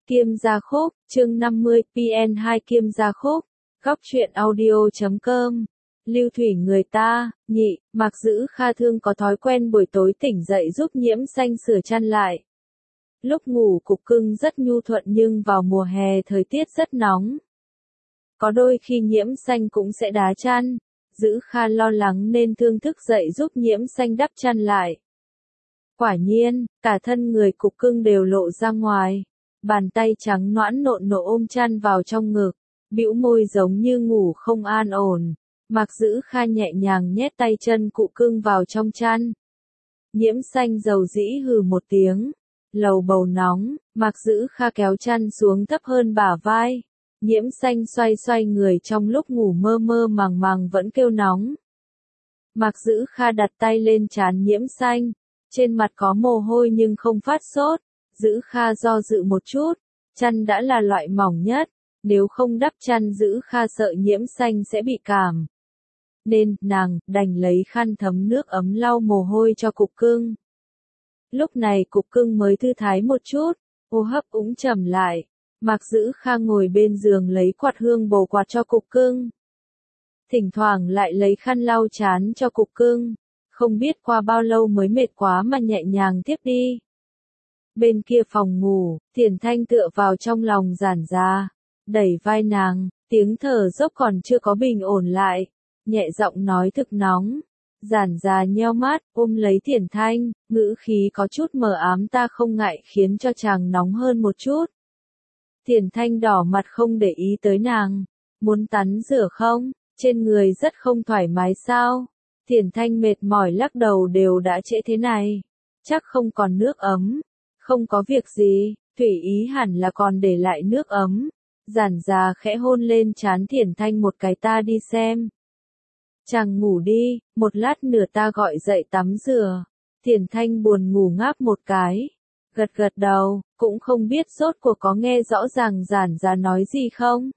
Kiêm Gia Khúc, chương 50, PN2 Kiêm Gia Khúc, góc truyện audio.com. Lưu Thủy người ta, nhị, Mạc Dữ Kha Thương có thói quen buổi tối tỉnh dậy giúp Nhiễm Xanh sửa chăn lại. Lúc ngủ cục cưng rất nhu thuận nhưng vào mùa hè thời tiết rất nóng. Có đôi khi Nhiễm Xanh cũng sẽ đá chăn. Dữ Kha lo lắng nên Thương thức dậy giúp Nhiễm Xanh đắp chăn lại. Quả nhiên, cả thân người cục cưng đều lộ ra ngoài. Bàn tay trắng nõn nộn nộ ôm chăn vào trong ngực, bĩu môi giống như ngủ không an ổn. Mạc Dữ Kha nhẹ nhàng nhét tay chân cụ cưng vào trong chăn. Nhiễm Xanh dầu dĩ hừ một tiếng, lầu bầu nóng. Mạc Dữ Kha kéo chăn xuống thấp hơn bả vai. Nhiễm Xanh xoay xoay người trong lúc ngủ mơ mơ màng màng vẫn kêu nóng. Mạc Dữ Kha đặt tay lên trán Nhiễm Xanh, trên mặt có mồ hôi nhưng không phát sốt. Dữ Kha do dự một chút, chăn đã là loại mỏng nhất, nếu không đắp chăn Dữ Kha sợ Nhiễm Xanh sẽ bị cảm. Nên, nàng, đành lấy khăn thấm nước ấm lau mồ hôi cho cục cưng. Lúc này cục cưng mới thư thái một chút, hô hấp cũng chậm lại. Mạc Dữ Kha ngồi bên giường lấy quạt hương bồ quạt cho cục cưng. Thỉnh thoảng lại lấy khăn lau trán cho cục cưng, không biết qua bao lâu mới mệt quá mà nhẹ nhàng tiếp đi. Bên kia phòng ngủ, Thiển Thanh tựa vào trong lòng Giản Gia, đẩy vai nàng, tiếng thở dốc còn chưa có bình ổn lại, nhẹ giọng nói thực nóng. Giản Gia nheo mắt, ôm lấy Thiển Thanh, ngữ khí có chút mờ ám, ta không ngại khiến cho chàng nóng hơn một chút. Thiển Thanh đỏ mặt không để ý tới nàng, muốn tắm rửa không, trên người rất không thoải mái sao? Thiển Thanh mệt mỏi lắc đầu, đều đã trễ thế này, chắc không còn nước ấm. Không có việc gì, Thủy Ý hẳn là còn để lại nước ấm. Giản Gia khẽ hôn lên trán Thiển Thanh một cái, ta đi xem. Chàng ngủ đi, một lát nữa ta gọi dậy tắm rửa. Thiển Thanh buồn ngủ ngáp một cái, gật gật đầu, cũng không biết rốt cuộc có nghe rõ ràng Giản Gia nói gì không.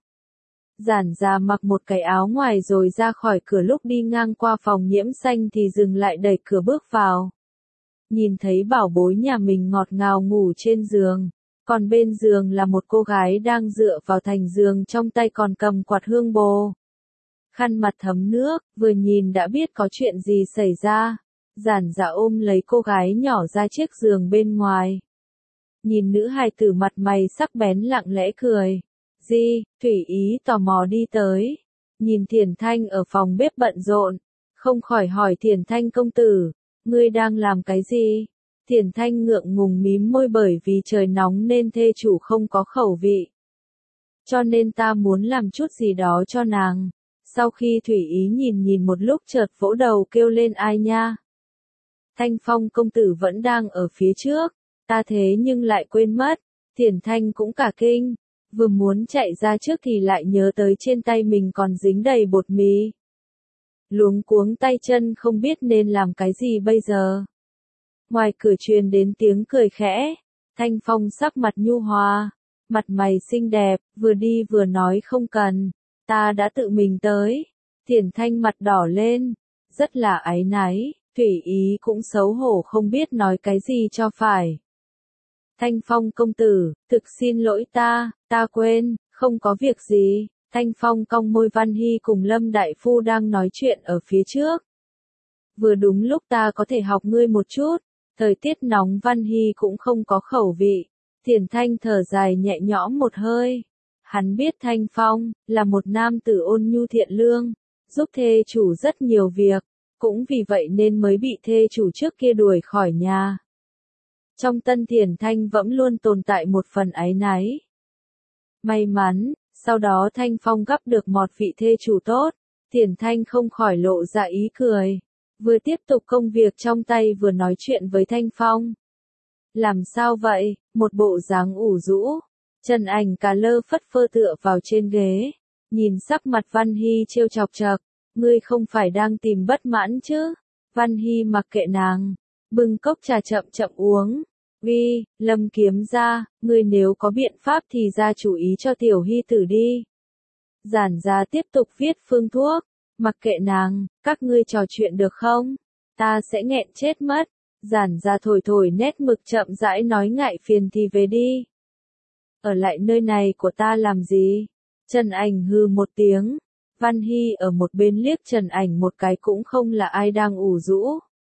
Giản Gia mặc một cái áo ngoài rồi ra khỏi cửa, lúc đi ngang qua phòng Nhiễm Xanh thì dừng lại đẩy cửa bước vào. Nhìn thấy bảo bối nhà mình ngọt ngào ngủ trên giường, còn bên giường là một cô gái đang dựa vào thành giường, trong tay còn cầm quạt hương bồ. Khăn mặt thấm nước, vừa nhìn đã biết có chuyện gì xảy ra. Giản Gia ôm lấy cô gái nhỏ ra chiếc giường bên ngoài. Nhìn nữ hài tử mặt mày sắc bén lặng lẽ cười. Di, Thủy Ý tò mò đi tới. Nhìn Thiển Thanh ở phòng bếp bận rộn, không khỏi hỏi Thiển Thanh, công tử, ngươi đang làm cái gì? Thiển Thanh ngượng ngùng mím môi, bởi vì trời nóng nên thê chủ không có khẩu vị. Cho nên ta muốn làm chút gì đó cho nàng. Sau khi Thủy Ý nhìn một lúc chợt vỗ đầu kêu lên, ai nha? Thanh Phong công tử vẫn đang ở phía trước, ta thế nhưng lại quên mất. Thiển Thanh cũng cả kinh, vừa muốn chạy ra trước thì lại nhớ tới trên tay mình còn dính đầy bột mì. Luống cuống tay chân không biết nên làm cái gì bây giờ. Ngoài cửa truyền đến tiếng cười khẽ, Thanh Phong sắc mặt nhu hòa, mặt mày xinh đẹp, vừa đi vừa nói, không cần, ta đã tự mình tới. Thiển Thanh mặt đỏ lên, rất là áy náy, Thủy Ý cũng xấu hổ không biết nói cái gì cho phải. Thanh Phong công tử, thực xin lỗi ta quên, không có việc gì. Thanh Phong cong môi, Văn Hy cùng Lâm đại phu đang nói chuyện ở phía trước. Vừa đúng lúc ta có thể học ngươi một chút. Thời tiết nóng Văn Hy cũng không có khẩu vị. Thiển Thanh thở dài nhẹ nhõm một hơi. Hắn biết Thanh Phong là một nam tử ôn nhu thiện lương, giúp thê chủ rất nhiều việc, cũng vì vậy nên mới bị thê chủ trước kia đuổi khỏi nhà. Trong tâm Thiển Thanh vẫn luôn tồn tại một phần áy náy. May mắn, sau đó Thanh Phong gặp được một vị thê chủ tốt, Thiển Thanh không khỏi lộ ra ý cười, vừa tiếp tục công việc trong tay vừa nói chuyện với Thanh Phong. Làm sao vậy? Một bộ dáng ủ rũ, Trần Ảnh cà lơ phất phơ tựa vào trên ghế, nhìn sắc mặt Văn Hy trêu chọc chọc, ngươi không phải đang tìm bất mãn chứ? Văn Hy mặc kệ nàng, bưng cốc trà chậm chậm uống. Ghi, Lâm kiếm gia, ngươi nếu có biện pháp thì ra chủ ý cho tiểu hy tử đi. Giản Gia tiếp tục viết phương thuốc, mặc kệ nàng, các ngươi trò chuyện được không? Ta sẽ nghẹn chết mất. Giản Gia thổi thổi nét mực chậm rãi nói, ngại phiền thì về đi. Ở lại nơi này của ta làm gì? Trần Ảnh hừ một tiếng. Văn Hy ở một bên liếc Trần Ảnh một cái cũng không là ai đang ủ rũ.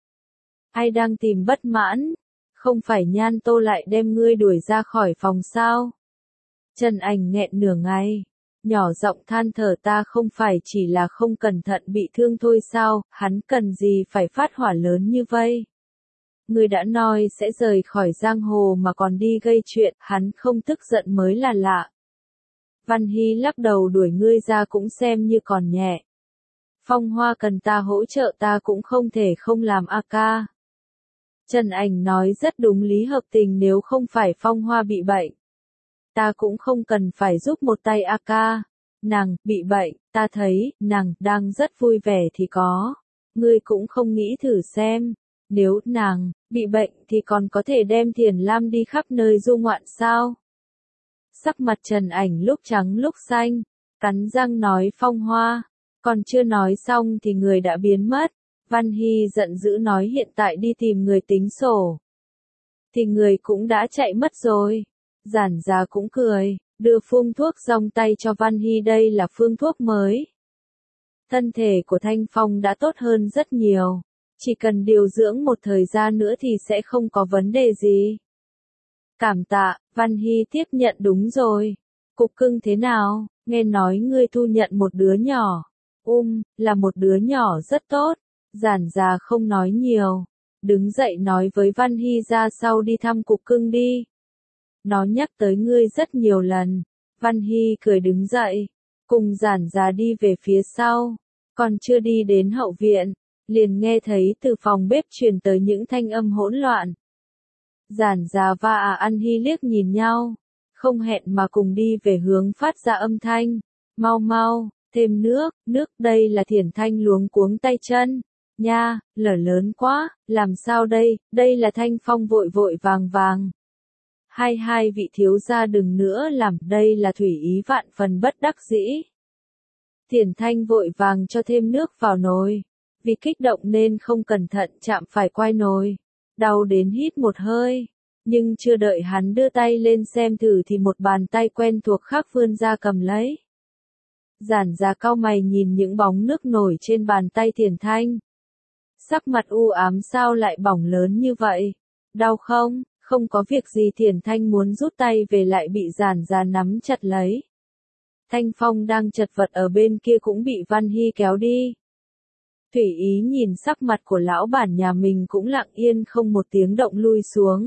Ai đang tìm bất mãn? Không phải Nhan Tô lại đem ngươi đuổi ra khỏi phòng sao? Trần Ảnh nghẹn nửa ngày. Nhỏ giọng than thở ta không phải chỉ là không cẩn thận bị thương thôi sao, hắn cần gì phải phát hỏa lớn như vậy? Ngươi đã nói sẽ rời khỏi giang hồ mà còn đi gây chuyện, hắn không tức giận mới là lạ. Văn Hy lắc đầu đuổi ngươi ra cũng xem như còn nhẹ. Phong Hoa cần ta hỗ trợ ta cũng không thể không làm a ca. Trần Ảnh nói rất đúng lý hợp tình, nếu không phải Phong Hoa bị bệnh, ta cũng không cần phải giúp một tay a ca. Nàng bị bệnh, ta thấy nàng đang rất vui vẻ thì có. Ngươi cũng không nghĩ thử xem, nếu nàng bị bệnh thì còn có thể đem Thiền Lam đi khắp nơi du ngoạn sao? Sắc mặt Trần Ảnh lúc trắng lúc xanh, cắn răng nói Phong Hoa, còn chưa nói xong thì người đã biến mất. Văn Hy giận dữ nói hiện tại đi tìm người tính sổ. Thì người cũng đã chạy mất rồi. Giản Gia cũng cười, đưa phương thuốc rong tay cho Văn Hy, đây là phương thuốc mới. Thân thể của Thanh Phong đã tốt hơn rất nhiều. Chỉ cần điều dưỡng một thời gian nữa thì sẽ không có vấn đề gì. Cảm tạ, Văn Hy tiếp nhận đúng rồi. Cục cưng thế nào, nghe nói ngươi thu nhận một đứa nhỏ. Là một đứa nhỏ rất tốt. Giản Gia không nói nhiều. Đứng dậy nói với Văn Hy ra sau đi thăm cục cưng đi. Nó nhắc tới ngươi rất nhiều lần. Văn Hy cười đứng dậy. Cùng Giản Gia đi về phía sau. Còn chưa đi đến hậu viện. Liền nghe thấy từ phòng bếp truyền tới những thanh âm hỗn loạn. Giản Gia và An Hy liếc nhìn nhau, không hẹn mà cùng đi về hướng phát ra âm thanh. Mau mau, thêm nước, đây là Thiển Thanh luống cuống tay chân. Nha, lở lớn quá, làm sao đây là Thanh Phong vội vội vàng. Hai vị thiếu gia đừng nữa làm, đây là Thủy Ý vạn phần bất đắc dĩ. Thiển Thanh vội vàng cho thêm nước vào nồi. Vì kích động nên không cẩn thận chạm phải quai nồi. Đau đến hít một hơi. Nhưng chưa đợi hắn đưa tay lên xem thử thì một bàn tay quen thuộc khác vươn ra cầm lấy. Giản Gia cau mày nhìn những bóng nước nổi trên bàn tay Thiển Thanh. Sắc mặt u ám, sao lại bỏng lớn như vậy? Đau không? Không có việc gì. Thiển Thanh muốn rút tay về lại bị Giản Gia nắm chặt lấy. Thanh Phong đang chật vật ở bên kia cũng bị Văn Hy kéo đi. Thủy Ý nhìn sắc mặt của lão bản nhà mình cũng lặng yên không một tiếng động lui xuống.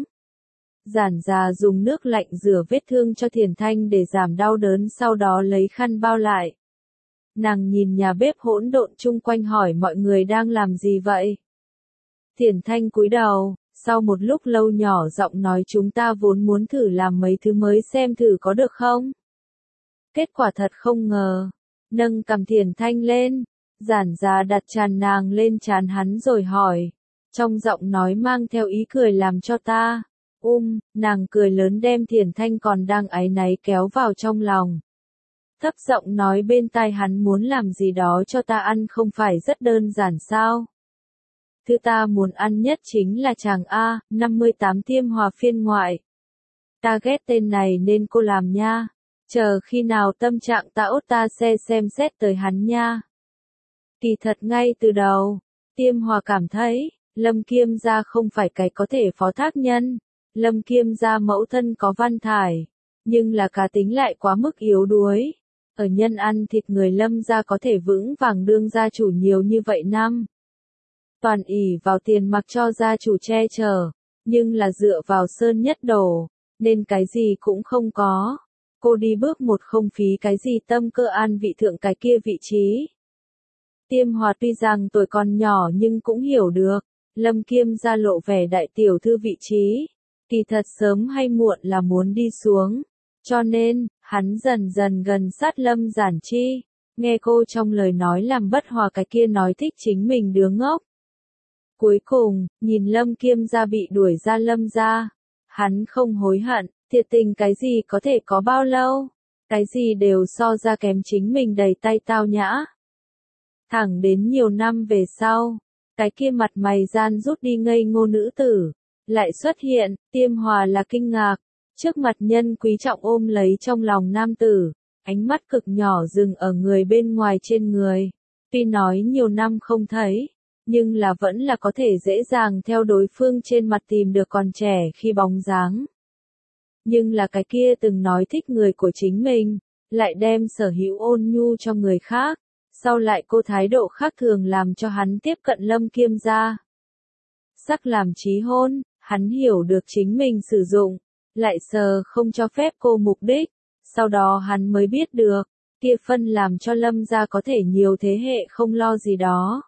Giản Gia dùng nước lạnh rửa vết thương cho Thiển Thanh để giảm đau đớn, sau đó lấy khăn bao lại. Nàng nhìn nhà bếp hỗn độn chung quanh hỏi mọi người đang làm gì vậy? Thiển Thanh cúi đầu, sau một lúc lâu nhỏ giọng nói chúng ta vốn muốn thử làm mấy thứ mới xem thử có được không? Kết quả thật không ngờ. Nâng cằm Thiển Thanh lên. Giản Gia đặt tràn nàng lên trán hắn rồi hỏi. Trong giọng nói mang theo ý cười làm cho ta. Nàng cười lớn đem Thiển Thanh còn đang áy náy kéo vào trong lòng. Thấp giọng nói bên tai hắn muốn làm gì đó cho ta ăn không phải rất đơn giản sao? Thứ ta muốn ăn nhất chính là chàng A58 Tiêm Hòa phiên ngoại. Ta ghét tên này nên cô làm nha. Chờ khi nào tâm trạng ta ốt ta sẽ xem xét tới hắn nha. Kỳ thật ngay từ đầu, Tiêm Hòa cảm thấy, Lâm Kiêm gia không phải cái có thể phó thác nhân. Lâm Kiêm gia mẫu thân có văn thải, nhưng là cá tính lại quá mức yếu đuối. Ở nhân ăn thịt người Lâm gia có thể vững vàng đương gia chủ nhiều như vậy năm. Toàn ỷ vào tiền mặc cho gia chủ che chở, nhưng là dựa vào sơn nhất đổ, nên cái gì cũng không có. Cô đi bước một không phí cái gì tâm cơ an vị thượng cái kia vị trí. Tiêm Hòa tuy rằng tuổi còn nhỏ nhưng cũng hiểu được, Lâm Kiêm gia lộ vẻ đại tiểu thư vị trí. Kỳ thật sớm hay muộn là muốn đi xuống. Cho nên, hắn dần dần gần sát Lâm Giản Chi. Nghe cô trong lời nói làm bất hòa cái kia nói thích chính mình đứa ngốc. Cuối cùng, nhìn Lâm Kiêm gia bị đuổi ra Lâm gia. Hắn không hối hận, thiệt tình cái gì có thể có bao lâu. Cái gì đều so ra kém chính mình đầy tay tao nhã. Thẳng đến nhiều năm về sau, cái kia mặt mày gian rút đi ngây ngô nữ tử lại xuất hiện. Tiêm Hòa là kinh ngạc, Trước mặt nhân quý trọng ôm lấy trong lòng nam tử, ánh mắt cực nhỏ dừng ở người bên ngoài trên người. Tuy nói nhiều năm không thấy, nhưng là vẫn là có thể dễ dàng theo đối phương trên mặt tìm được còn trẻ khi bóng dáng. Nhưng là cái kia từng nói thích người của chính mình, lại đem sở hữu ôn nhu cho người khác, sau lại cô thái độ khác thường làm cho hắn tiếp cận Lâm Kiêm gia. Sắc làm chí hôn, hắn hiểu được chính mình sử dụng, lại sờ không cho phép cô mục đích, sau đó hắn mới biết được, kia phân làm cho Lâm gia có thể nhiều thế hệ không lo gì đó.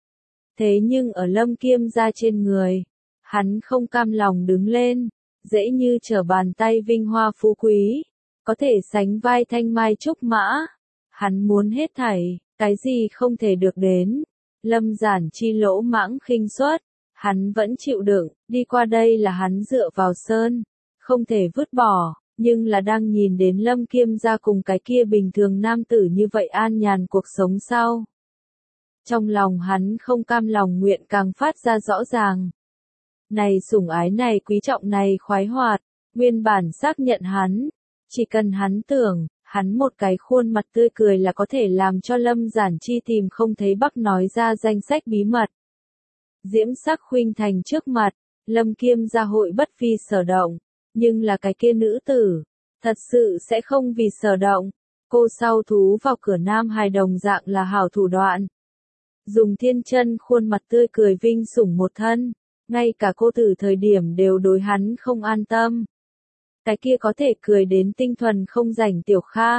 Thế nhưng ở Lâm Kiêm gia trên người, hắn không cam lòng đứng lên, dễ như trở bàn tay vinh hoa phú quý, có thể sánh vai thanh mai trúc mã. Hắn muốn hết thảy, cái gì không thể được đến. Lâm Giản Chi lỗ mãng khinh suất, hắn vẫn chịu đựng, đi qua đây là hắn dựa vào sơn, không thể vứt bỏ, nhưng là đang nhìn đến Lâm Kiêm gia cùng cái kia bình thường nam tử như vậy an nhàn cuộc sống sau. Trong lòng hắn không cam lòng nguyện càng phát ra rõ ràng. Này sủng ái này quý trọng này khoái hoạt, nguyên bản xác nhận hắn, chỉ cần hắn tưởng, hắn một cái khuôn mặt tươi cười là có thể làm cho Lâm Giản Chi tìm không thấy Bắc nói ra danh sách bí mật. Diễm sắc khuynh thành trước mặt, Lâm Kiêm gia hội bất phi sở động, nhưng là cái kia nữ tử, thật sự sẽ không vì sở động. Cô sau thú vào cửa nam hài đồng dạng là hảo thủ đoạn. Dùng thiên chân khuôn mặt tươi cười vinh sủng một thân, ngay cả cô tử thời điểm đều đối hắn không an tâm. Cái kia có thể cười đến tinh thuần không rảnh Tiểu Kha.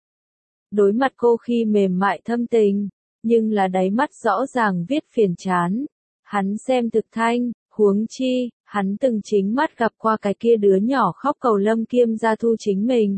Đối mặt cô khi mềm mại thâm tình, nhưng là đáy mắt rõ ràng viết phiền chán. Hắn xem thực thanh, huống chi, hắn từng chính mắt gặp qua cái kia đứa nhỏ khóc cầu Lâm Kiêm gia thu chính mình.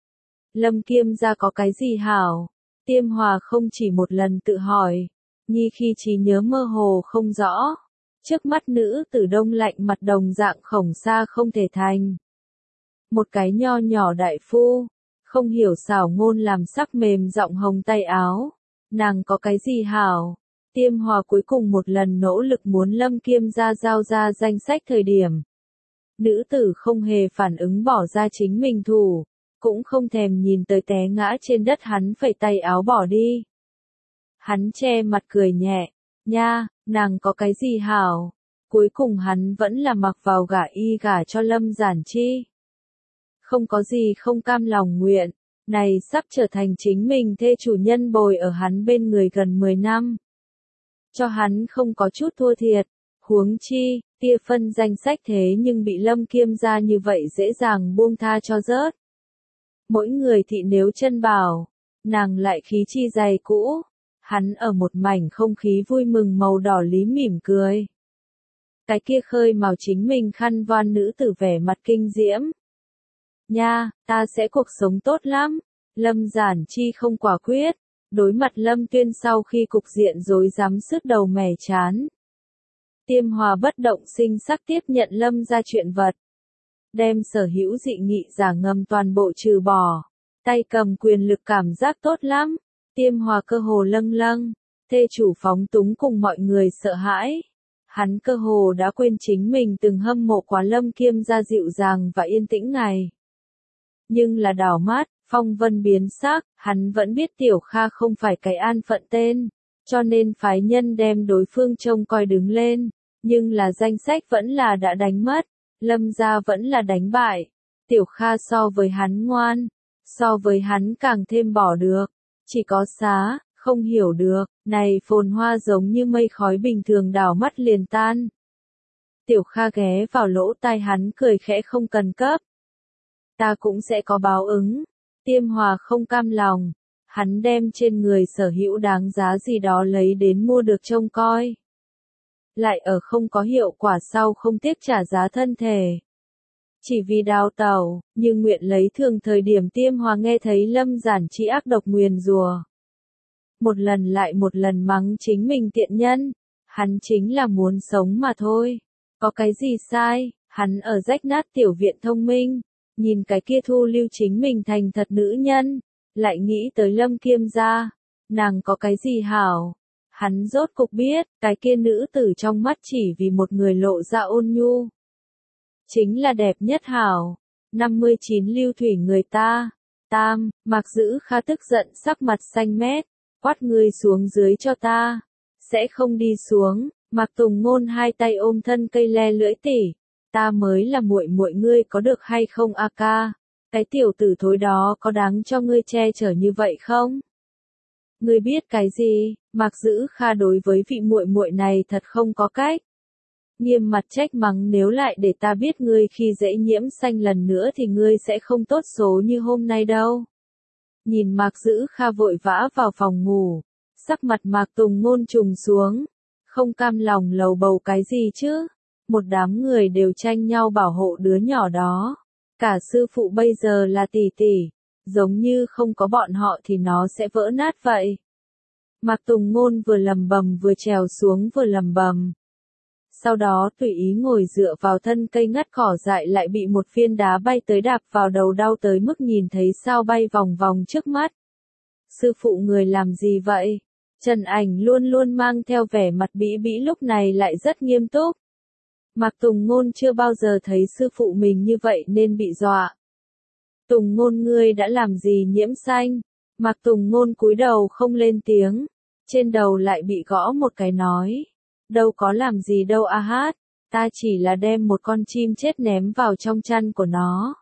Lâm Kiêm gia có cái gì hảo? Tiêm Hòa không chỉ một lần tự hỏi, nhi khi trí nhớ mơ hồ không rõ. Trước mắt nữ tử đông lạnh mặt đồng dạng khổng xa không thể thành. Một cái nho nhỏ đại phu, không hiểu xảo ngôn làm sắc mềm giọng hồng tay áo. Nàng có cái gì hảo? Tiêm Hòa cuối cùng một lần nỗ lực muốn Lâm Kiêm gia giao ra danh sách thời điểm. Nữ tử không hề phản ứng bỏ ra chính mình thủ, cũng không thèm nhìn tới té ngã trên đất hắn phẩy tay áo bỏ đi. Hắn che mặt cười nhẹ, nha, nàng có cái gì hảo? Cuối cùng hắn vẫn là mặc vào gả cho Lâm Giản Chi. Không có gì không cam lòng nguyện, này sắp trở thành chính mình thê chủ nhân bồi ở hắn bên người gần 10 năm. Cho hắn không có chút thua thiệt, huống chi, tia phân danh sách thế nhưng bị Lâm Kiêm gia như vậy dễ dàng buông tha cho rớt. Mỗi người thị nếu chân bảo, nàng lại khí chi dày cũ, hắn ở một mảnh không khí vui mừng màu đỏ lý mỉm cười. Cái kia khơi màu chính mình khăn voan nữ tử vẻ mặt kinh diễm. Nha, ta sẽ cuộc sống tốt lắm. Lâm Giản Chi không quả quyết, đối mặt Lâm Tuyên sau khi cục diện rối rắm sứt đầu mẻ chán. Tiêm Hòa bất động sinh sắc tiếp nhận Lâm ra chuyện vật. Đem sở hữu dị nghị giả ngầm toàn bộ trừ bỏ. Tay cầm quyền lực cảm giác tốt lắm. Tiêm Hòa cơ hồ lâng lâng. Thê chủ phóng túng cùng mọi người sợ hãi. Hắn cơ hồ đã quên chính mình từng hâm mộ quá Lâm Kiêm gia dịu dàng và yên tĩnh ngày. Nhưng là đảo mắt, phong vân biến sắc, hắn vẫn biết Tiểu Kha không phải cái an phận tên, cho nên phái nhân đem đối phương trông coi đứng lên, nhưng là danh sách vẫn là đã đánh mất, Lâm gia vẫn là đánh bại. Tiểu Kha so với hắn ngoan, so với hắn càng thêm bỏ được, chỉ có xá, không hiểu được, này phồn hoa giống như mây khói bình thường đảo mắt liền tan. Tiểu Kha ghé vào lỗ tai hắn cười khẽ không cần cấp. Ta cũng sẽ có báo ứng. Tiêm Hòa không cam lòng, hắn đem trên người sở hữu đáng giá gì đó lấy đến mua được trông coi. Lại ở không có hiệu quả sau không tiếc trả giá thân thể. Chỉ vì đào tẩu, nhưng nguyện lấy thường thời điểm Tiêm Hòa nghe thấy Lâm Giản Chi ác độc nguyền rủa. Một lần lại một lần mắng chính mình tiện nhân, hắn chính là muốn sống mà thôi. Có cái gì sai, hắn ở rách nát tiểu viện thông minh. Nhìn cái kia thu lưu chính mình thành thật nữ nhân, lại nghĩ tới Lâm Kiêm gia, nàng có cái gì hảo. Hắn rốt cục biết, cái kia nữ tử trong mắt chỉ vì một người lộ ra ôn nhu. Chính là đẹp nhất hảo, 59 lưu thủy người ta. Tam, Mạc Dữ Kha tức giận sắc mặt xanh mét, quát ngươi xuống dưới cho ta. Sẽ không đi xuống. Mạc Tùng Ngôn hai tay ôm thân cây le lưỡi tỉ. Ta mới là muội muội ngươi có được hay không a ca? Cái tiểu tử thối đó có đáng cho ngươi che chở như vậy không? Ngươi biết cái gì? Mạc Dữ Kha đối với vị muội muội này thật không có cách. Nghiêm mặt trách mắng, nếu lại để ta biết ngươi khi dễ Nhiễm Xanh lần nữa thì ngươi sẽ không tốt số như hôm nay đâu. Nhìn Mạc Dữ Kha vội vã vào phòng ngủ, sắc mặt Mạc Tùng Ngôn trùng xuống, không cam lòng lầu bầu cái gì chứ? Một đám người đều tranh nhau bảo hộ đứa nhỏ đó. Cả sư phụ bây giờ là tỷ tỷ, giống như không có bọn họ thì nó sẽ vỡ nát vậy. Mạc Tùng Ngôn vừa lầm bầm vừa trèo xuống vừa lầm bầm. Sau đó tùy ý ngồi dựa vào thân cây ngắt cỏ dại, lại bị một viên đá bay tới đạp vào đầu, đau tới mức nhìn thấy sao bay vòng vòng trước mắt. Sư phụ người làm gì vậy? Trần Ảnh luôn luôn mang theo vẻ mặt bĩ bĩ, lúc này lại rất nghiêm túc. Mạc Tùng Ngôn chưa bao giờ thấy sư phụ mình như vậy nên bị dọa. Tùng Ngôn, ngươi đã làm gì Nhiễm Xanh? Mạc Tùng Ngôn cúi đầu không lên tiếng, trên đầu lại bị gõ một cái nói. Đâu có làm gì đâu a hát, ta chỉ là đem một con chim chết ném vào trong chăn của nó.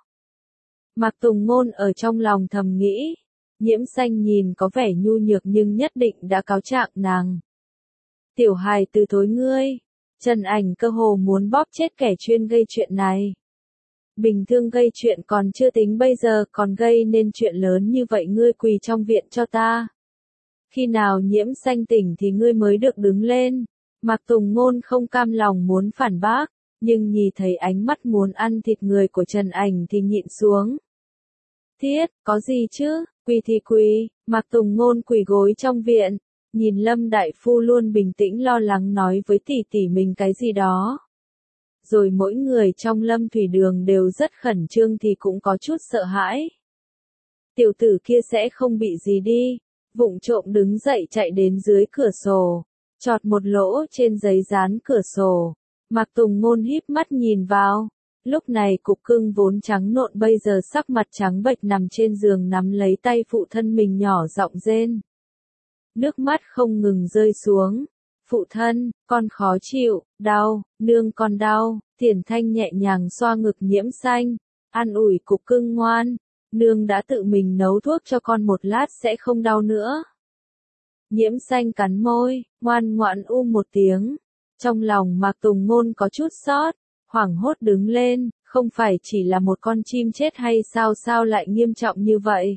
Mạc Tùng Ngôn ở trong lòng thầm nghĩ, Nhiễm Xanh nhìn có vẻ nhu nhược nhưng nhất định đã cáo trạng nàng. Tiểu hài từ thối ngươi. Trần Ảnh cơ hồ muốn bóp chết kẻ chuyên gây chuyện này. Bình thường gây chuyện còn chưa tính, bây giờ còn gây nên chuyện lớn như vậy, ngươi quỳ trong viện cho ta. Khi nào Nhiễm Xanh tỉnh thì ngươi mới được đứng lên. Mạc Tùng Ngôn không cam lòng muốn phản bác, nhưng nhìn thấy ánh mắt muốn ăn thịt người của Trần Ảnh thì nhịn xuống. Thiết, có gì chứ, quỳ thì quỳ. Mạc Tùng Ngôn quỳ gối trong viện, nhìn Lâm Đại Phu luôn bình tĩnh lo lắng nói với tỷ tỷ mình cái gì đó. Rồi mỗi người trong Lâm Thủy Đường đều rất khẩn trương thì cũng có chút sợ hãi. Tiểu tử kia sẽ không bị gì đi. Vụng trộm đứng dậy chạy đến dưới cửa sổ, chọt một lỗ trên giấy dán cửa sổ. Mạc Tùng Ngôn híp mắt nhìn vào. Lúc này Cục Cưng vốn trắng nộn bây giờ sắc mặt trắng bệch nằm trên giường nắm lấy tay phụ thân mình nhỏ giọng rên. Nước mắt không ngừng rơi xuống. Phụ thân, con khó chịu, đau, nương con đau. Thiển Thanh nhẹ nhàng xoa ngực Nhiễm Xanh, an ủi Cục Cưng ngoan. Nương đã tự mình nấu thuốc cho con, một lát sẽ không đau nữa. Nhiễm Xanh cắn môi, ngoan ngoãn một tiếng. Trong lòng Mạc Tùng Ngôn có chút xót, hoảng hốt đứng lên, không phải chỉ là một con chim chết hay sao, sao lại nghiêm trọng như vậy?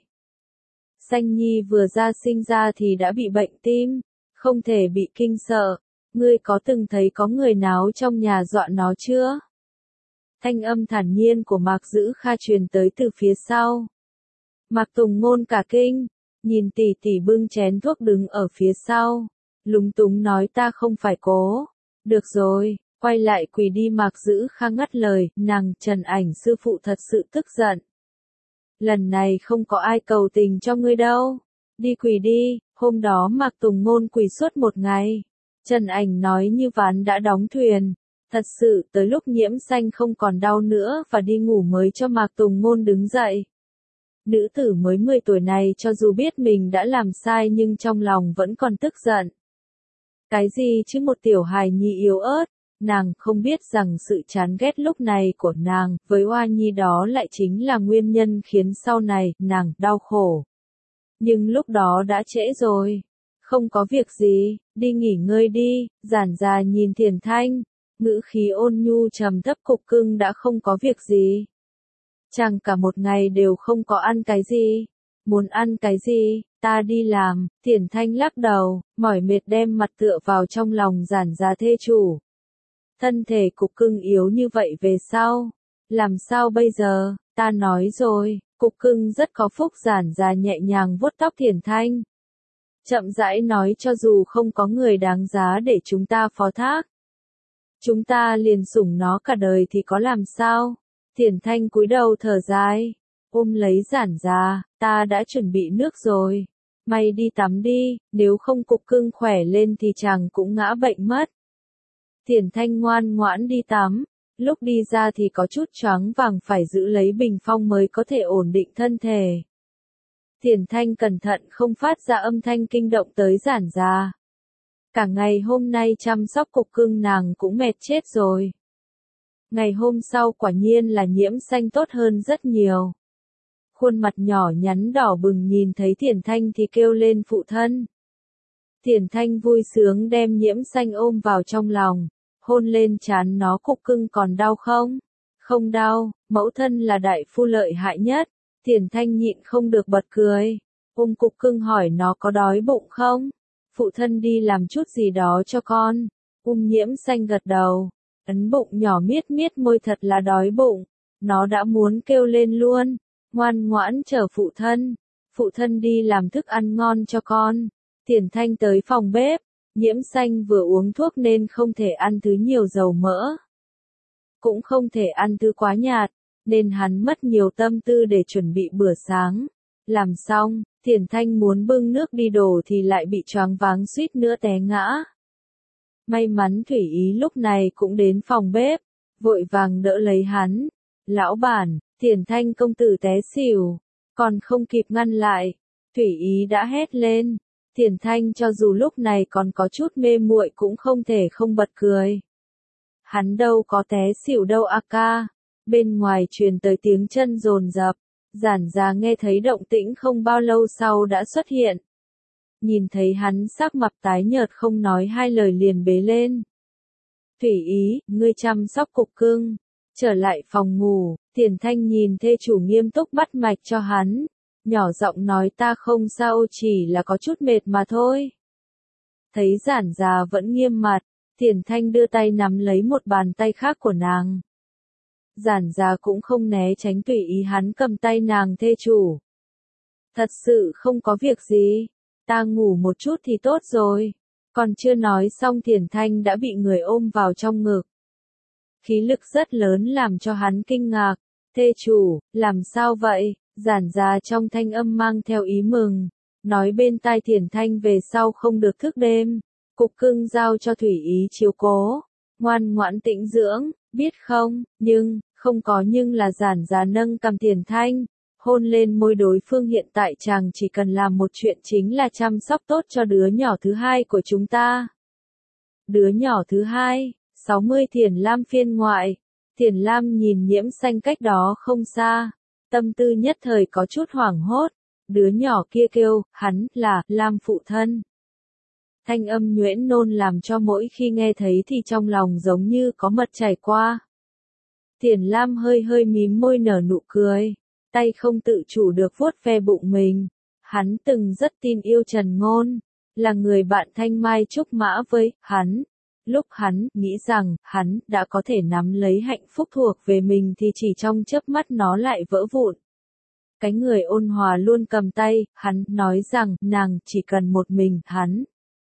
Xanh Nhi vừa ra sinh ra thì đã bị bệnh tim, không thể bị kinh sợ. Ngươi có từng thấy có người nào trong nhà dọa nó chưa? Thanh âm thản nhiên của Mạc Dữ Kha truyền tới từ phía sau. Mạc Tùng Ngôn cả kinh, nhìn tỷ tỷ bưng chén thuốc đứng ở phía sau, lúng túng nói ta không phải cố. Được rồi, quay lại quỳ đi. Mạc Dữ Kha ngắt lời, nàng Trần Ảnh sư phụ thật sự tức giận. Lần này không có ai cầu tình cho ngươi đâu. Đi quỳ đi. Hôm đó Mạc Tùng Ngôn quỳ suốt một ngày. Trần Ảnh nói như ván đã đóng thuyền. Thật sự tới lúc Nhiễm Xanh không còn đau nữa và đi ngủ mới cho Mạc Tùng Ngôn đứng dậy. Nữ tử mới 10 tuổi này cho dù biết mình đã làm sai nhưng trong lòng vẫn còn tức giận. Cái gì chứ, một tiểu hài nhi yếu ớt. Nàng không biết rằng sự chán ghét lúc này của nàng với Oa Nhi đó lại chính là nguyên nhân khiến sau này nàng đau khổ. Nhưng lúc đó đã trễ rồi. Không có việc gì, đi nghỉ ngơi đi. Giản Già nhìn Thiển Thanh, ngữ khí ôn nhu trầm thấp. Cục Cưng đã không có việc gì. Chàng cả một ngày đều không có ăn cái gì. Muốn ăn cái gì, ta đi làm. Thiển Thanh lắc đầu, mỏi mệt đem mặt tựa vào trong lòng Giản Già thê chủ. Thân thể Cục Cưng yếu như vậy về sau, làm sao bây giờ? Ta nói rồi, Cục Cưng rất có phúc. Giản Già nhẹ nhàng vuốt tóc Thiển Thanh, chậm rãi nói, cho dù không có người đáng giá để chúng ta phó thác, chúng ta liền sủng nó cả đời thì có làm sao? Thiển Thanh cúi đầu thở dài, ôm lấy Giản Già, ta đã chuẩn bị nước rồi, mày đi tắm đi, nếu không Cục Cưng khỏe lên thì chàng cũng ngã bệnh mất. Thiển Thanh ngoan ngoãn đi tắm, lúc đi ra thì có chút choáng váng, phải giữ lấy bình phong mới có thể ổn định thân thể. Thiền Thanh cẩn thận không phát ra âm thanh kinh động tới Giản Gia. Cả ngày hôm nay chăm sóc cục cưng nàng cũng mệt chết rồi. Ngày hôm sau quả nhiên là Nhiễm Xanh tốt hơn rất nhiều. Khuôn mặt nhỏ nhắn đỏ bừng nhìn thấy Thiền Thanh thì kêu lên phụ thân. Thiền Thanh vui sướng đem Nhiễm Xanh ôm vào trong lòng, hôn lên trán nó. Cục cưng còn đau không? Không đau, mẫu thân là đại phu lợi hại nhất. Thiền Thanh nhịn không được bật cười. Ôm cục cưng hỏi nó có đói bụng không? Phụ thân đi làm chút gì đó cho con. Nhiễm Xanh gật đầu, ấn bụng nhỏ miết miết môi, thật là đói bụng. Nó đã muốn kêu lên luôn. Ngoan ngoãn chờ phụ thân đi làm thức ăn ngon cho con. Thiền Thanh tới phòng bếp, Nhiễm Xanh vừa uống thuốc nên không thể ăn thứ nhiều dầu mỡ. Cũng không thể ăn thứ quá nhạt, nên hắn mất nhiều tâm tư để chuẩn bị bữa sáng. Làm xong, Thiền Thanh muốn bưng nước đi đổ thì lại bị choáng váng suýt nữa té ngã. May mắn Thủy Ý lúc này cũng đến phòng bếp, vội vàng đỡ lấy hắn. Lão bản, Thiền Thanh công tử té xỉu, còn không kịp ngăn lại. Thủy Ý đã hét lên. Thiền Thanh cho dù lúc này còn có chút mê muội cũng không thể không bật cười. Hắn đâu có té xỉu đâu a ca. Bên ngoài truyền tới tiếng chân dồn dập. Giản Gia nghe thấy động tĩnh không bao lâu sau đã xuất hiện. Nhìn thấy hắn sắc mặt tái nhợt không nói hai lời liền bế lên. Thủy Ý, ngươi chăm sóc cục cưng. Trở lại phòng ngủ, Thiền Thanh nhìn thê chủ nghiêm túc bắt mạch cho hắn. Nhỏ giọng nói ta không sao, chỉ là có chút mệt mà thôi. Thấy Giản Gia vẫn nghiêm mặt, Thiền Thanh đưa tay nắm lấy một bàn tay khác của nàng. Giản Gia cũng không né tránh, tùy ý hắn cầm tay nàng thê chủ. Thật sự không có việc gì, ta ngủ một chút thì tốt rồi. Còn chưa nói xong Thiền Thanh đã bị người ôm vào trong ngực. Khí lực rất lớn làm cho hắn kinh ngạc. Thê chủ, làm sao vậy? Giản Gia trong thanh âm mang theo ý mừng, nói bên tai Thiền Thanh về sau không được thức đêm. Cục cưng giao cho Thủy Ý chiếu cố, ngoan ngoãn tĩnh dưỡng, biết không? Không có nhưng là. Giản Gia nâng cằm Thiền Thanh, hôn lên môi đối phương. Hiện tại chàng chỉ cần làm một chuyện, chính là chăm sóc tốt cho đứa nhỏ thứ hai của chúng ta. Đứa nhỏ thứ hai, 60 Thiền Lam phiên ngoại. Thiền Lam nhìn Nhiễm Xanh cách đó không xa, tâm tư nhất thời có chút hoảng hốt. Đứa nhỏ kia kêu, hắn là Lam phụ thân. Thanh âm nhuyễn nôn làm cho mỗi khi nghe thấy thì trong lòng giống như có mật chảy qua. Thiền Lam hơi hơi mím môi nở nụ cười, tay không tự chủ được vuốt ve bụng mình. Hắn từng rất tin yêu Trần Ngôn, là người bạn thanh mai trúc mã với hắn. Lúc hắn nghĩ rằng hắn đã có thể nắm lấy hạnh phúc thuộc về mình thì chỉ trong chớp mắt nó lại vỡ vụn. Cái người ôn hòa luôn cầm tay, hắn nói rằng nàng chỉ cần một mình hắn.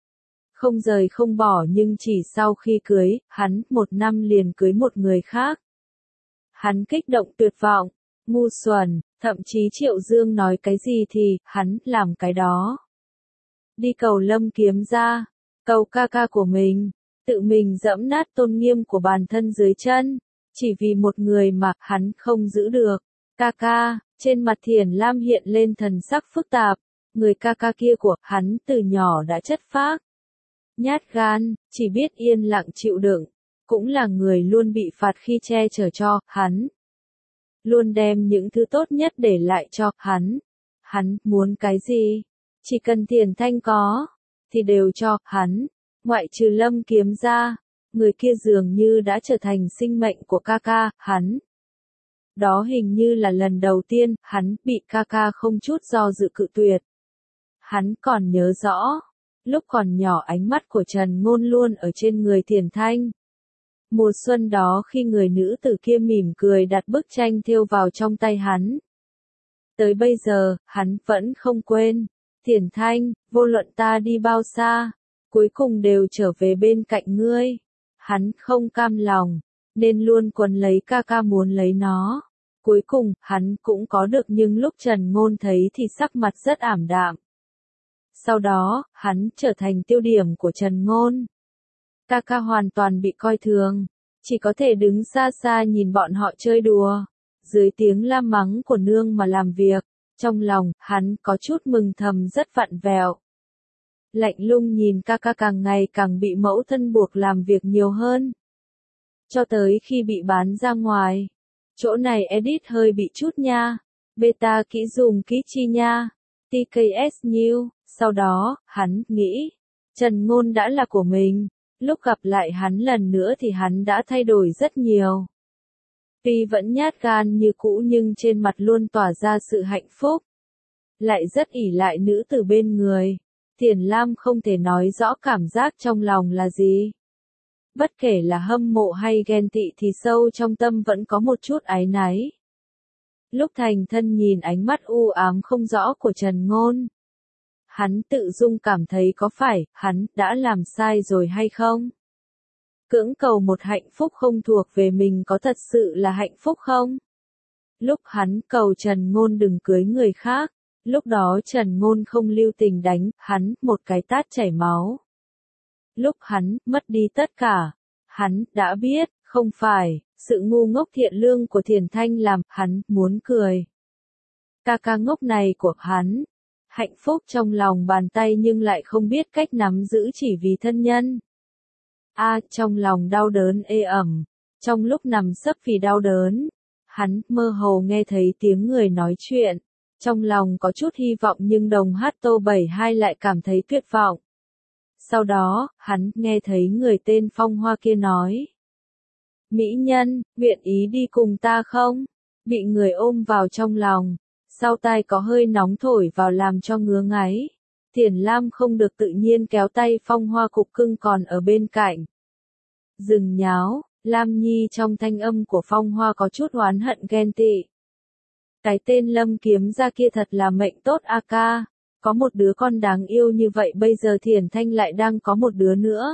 Không rời không bỏ, nhưng chỉ sau khi cưới, hắn 1 năm liền cưới một người khác. Hắn kích động tuyệt vọng, ngu xuẩn, thậm chí Triệu Dương nói cái gì thì hắn làm cái đó. Đi cầu Lâm Kiếm Gia, cầu ca ca của mình, tự mình dẫm nát tôn nghiêm của bản thân dưới chân, chỉ vì một người mà hắn không giữ được. Ca ca, trên mặt Thiền Lam hiện lên thần sắc phức tạp, người ca ca kia của hắn từ nhỏ đã chất phác, nhát gan, chỉ biết yên lặng chịu đựng, cũng là người luôn bị phạt khi che chở cho hắn. Luôn đem những thứ tốt nhất để lại cho hắn. Hắn muốn cái gì? Chỉ cần Thiền Thanh có, thì đều cho hắn. Ngoại trừ Lâm Kiếm Gia, người kia dường như đã trở thành sinh mệnh của ca ca, hắn. Đó hình như là lần đầu tiên, hắn bị ca ca không chút do dự cự tuyệt. Hắn còn nhớ rõ, lúc còn nhỏ ánh mắt của Trần Ngôn luôn ở trên người Thiền Thanh. Mùa xuân đó khi người nữ tử kia mỉm cười đặt bức tranh thêu vào trong tay hắn. Tới bây giờ, hắn vẫn không quên. Thiền Thanh, vô luận ta đi bao xa, cuối cùng đều trở về bên cạnh ngươi. Hắn không cam lòng, nên luôn quấn lấy ca ca muốn lấy nó. Cuối cùng, hắn cũng có được, nhưng lúc Trần Ngôn thấy thì sắc mặt rất ảm đạm. Sau đó, hắn trở thành tiêu điểm của Trần Ngôn. Ca ca hoàn toàn bị coi thường. chỉ có thể đứng xa xa nhìn bọn họ chơi đùa, dưới tiếng la mắng của nương mà làm việc. Trong lòng, hắn có chút mừng thầm rất vặn vẹo. Lạnh lùng nhìn ca ca càng ngày càng bị mẫu thân buộc làm việc nhiều hơn. Cho tới khi bị bán ra ngoài. Chỗ này edit hơi bị chút nha. Beta kỹ dùng kỹ chi nha. TKS New. Sau đó, hắn nghĩ, Trần Ngôn đã là của mình. Lúc gặp lại hắn lần nữa thì hắn đã thay đổi rất nhiều. Tuy vẫn nhát gan như cũ nhưng trên mặt luôn tỏa ra sự hạnh phúc. Lại rất ỷ lại nữ từ bên người. Thiền Lam không thể nói rõ cảm giác trong lòng là gì. Bất kể là hâm mộ hay ghen tị thì sâu trong tâm vẫn có một chút áy náy. Lúc thành thân nhìn ánh mắt u ám không rõ của Trần Ngôn. Hắn tự dung cảm thấy có phải hắn đã làm sai rồi hay không? Cưỡng cầu một hạnh phúc không thuộc về mình có thật sự là hạnh phúc không? Lúc hắn cầu Trần Ngôn đừng cưới người khác, lúc đó Trần Ngôn không lưu tình đánh hắn một cái tát chảy máu. Lúc hắn mất đi tất cả, hắn đã biết, không phải, sự ngu ngốc thiện lương của Thiền Thanh làm hắn muốn cười. Ca ca ngốc này của hắn, hạnh phúc trong lòng bàn tay nhưng lại không biết cách nắm giữ chỉ vì thân nhân. Trong lòng đau đớn ê ẩm, trong lúc nằm sấp vì đau đớn, hắn mơ hồ nghe thấy tiếng người nói chuyện, trong lòng có chút hy vọng nhưng đồng hát tô 72 lại cảm thấy tuyệt vọng. Sau đó, hắn nghe thấy người tên Phong Hoa kia nói. Mỹ nhân, nguyện ý đi cùng ta không? Bị người ôm vào trong lòng, sau tai có hơi nóng thổi vào làm cho ngứa ngáy. Thiền Lam không được tự nhiên kéo tay Phong Hoa cục cưng còn ở bên cạnh. Dừng nháo, Lam Nhi trong thanh âm của Phong Hoa có chút oán hận ghen tị. Cái tên Lâm Kiếm Gia kia thật là mệnh tốt a ca. Có một đứa con đáng yêu như vậy bây giờ Thiền Thanh lại đang có một đứa nữa.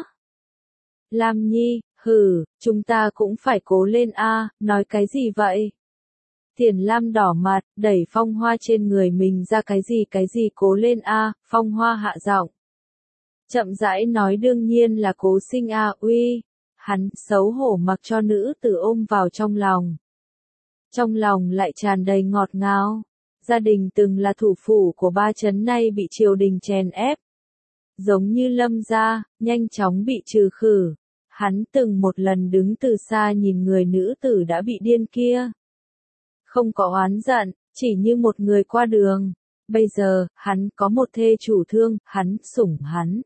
Lam Nhi, chúng ta cũng phải cố lên a, nói cái gì vậy? Thiền Lam đỏ mặt, đẩy Phong Hoa trên người mình ra cái gì cố lên a, Phong Hoa hạ giọng. Chậm rãi nói đương nhiên là cố sinh a uy. Hắn xấu hổ mặc cho nữ tử ôm vào trong lòng. Trong lòng lại tràn đầy ngọt ngào. Gia đình từng là thủ phủ của ba trấn nay bị triều đình chèn ép. Giống như Lâm gia, nhanh chóng bị trừ khử. Hắn từng một lần đứng từ xa nhìn người nữ tử đã bị điên kia. Không có oán giận, chỉ như một người qua đường. Bây giờ, hắn có một thê chủ thương, hắn sủng hắn.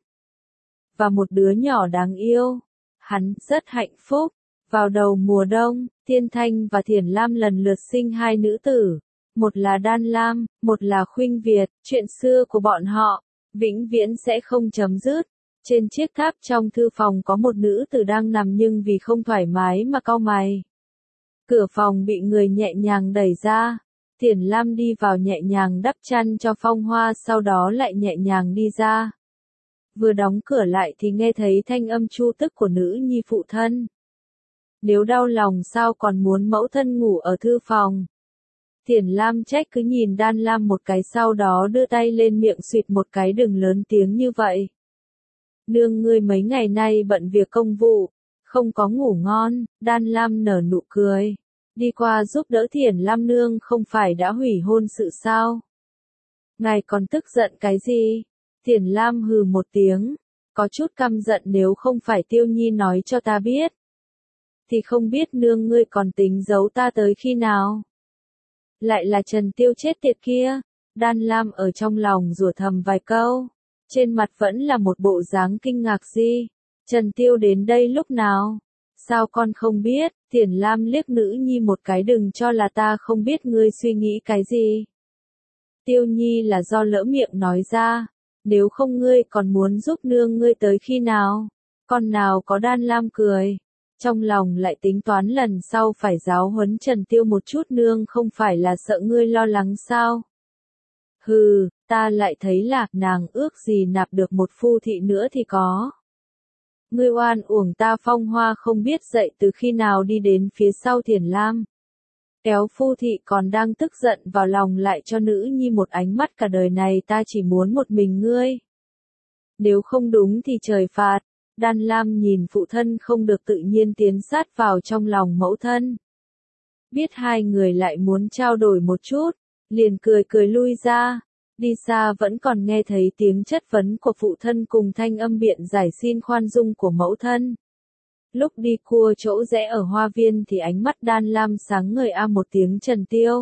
Và một đứa nhỏ đáng yêu. Hắn rất hạnh phúc. Vào đầu mùa đông, Thiên Thanh và Thiền Lam lần lượt sinh hai nữ tử. Một là Đan Lam, một là Khuynh Việt. Chuyện xưa của bọn họ, vĩnh viễn sẽ không chấm dứt. Trên chiếc tháp trong thư phòng có một nữ tử đang nằm nhưng vì không thoải mái mà cau mày. Cửa phòng bị người nhẹ nhàng đẩy ra. Thiền Lam đi vào nhẹ nhàng đắp chăn cho Phong Hoa sau đó lại nhẹ nhàng đi ra. Vừa đóng cửa lại thì nghe thấy thanh âm chu tức của nữ nhi phụ thân. Nếu đau lòng sao còn muốn mẫu thân ngủ ở thư phòng. Thiền Lam trách cứ nhìn Đan Lam một cái sau đó đưa tay lên miệng suyệt một cái đừng lớn tiếng như vậy. Nương ngươi mấy ngày nay bận việc công vụ, không có ngủ ngon, Đan Lam nở nụ cười. Đi qua giúp đỡ Thiền Lam nương không phải đã hủy hôn sự sao? Ngài còn tức giận cái gì? Thiền Lam hừ một tiếng, có chút căm giận nếu không phải Tiêu Nhi nói cho ta biết. Thì không biết nương ngươi còn tính giấu ta tới khi nào? Lại là Trần Tiêu chết tiệt kia. Đan Lam ở trong lòng rủa thầm vài câu. Trên mặt vẫn là một bộ dáng kinh ngạc gì. Trần Tiêu đến đây lúc nào? Sao con không biết? Thiền Lam liếc nữ nhi một cái đừng cho là ta không biết ngươi suy nghĩ cái gì. Tiêu Nhi là do lỡ miệng nói ra. Nếu không ngươi còn muốn giúp nương ngươi tới khi nào? Con nào có Đan Lam cười. Trong lòng lại tính toán lần sau phải giáo huấn Trần Tiêu một chút nương không phải là sợ ngươi lo lắng sao? Ta lại thấy là nàng ước gì nạp được một phu thị nữa thì có. Ngươi oan uổng ta. Phong Hoa không biết dậy từ khi nào đi đến phía sau Thiền Lam. Kéo phu thị còn đang tức giận vào lòng lại cho nữ nhi một ánh mắt cả đời này ta chỉ muốn một mình ngươi. Nếu không đúng thì trời phạt. Đan Lam nhìn phụ thân không được tự nhiên tiến sát vào trong lòng mẫu thân. Biết hai người lại muốn trao đổi một chút, liền cười cười lui ra. Đi xa vẫn còn nghe thấy tiếng chất vấn của phụ thân cùng thanh âm biện giải xin khoan dung của mẫu thân. Lúc đi cua chỗ rẽ ở hoa viên thì ánh mắt Đan Lam sáng ngời một tiếng Trần Tiêu.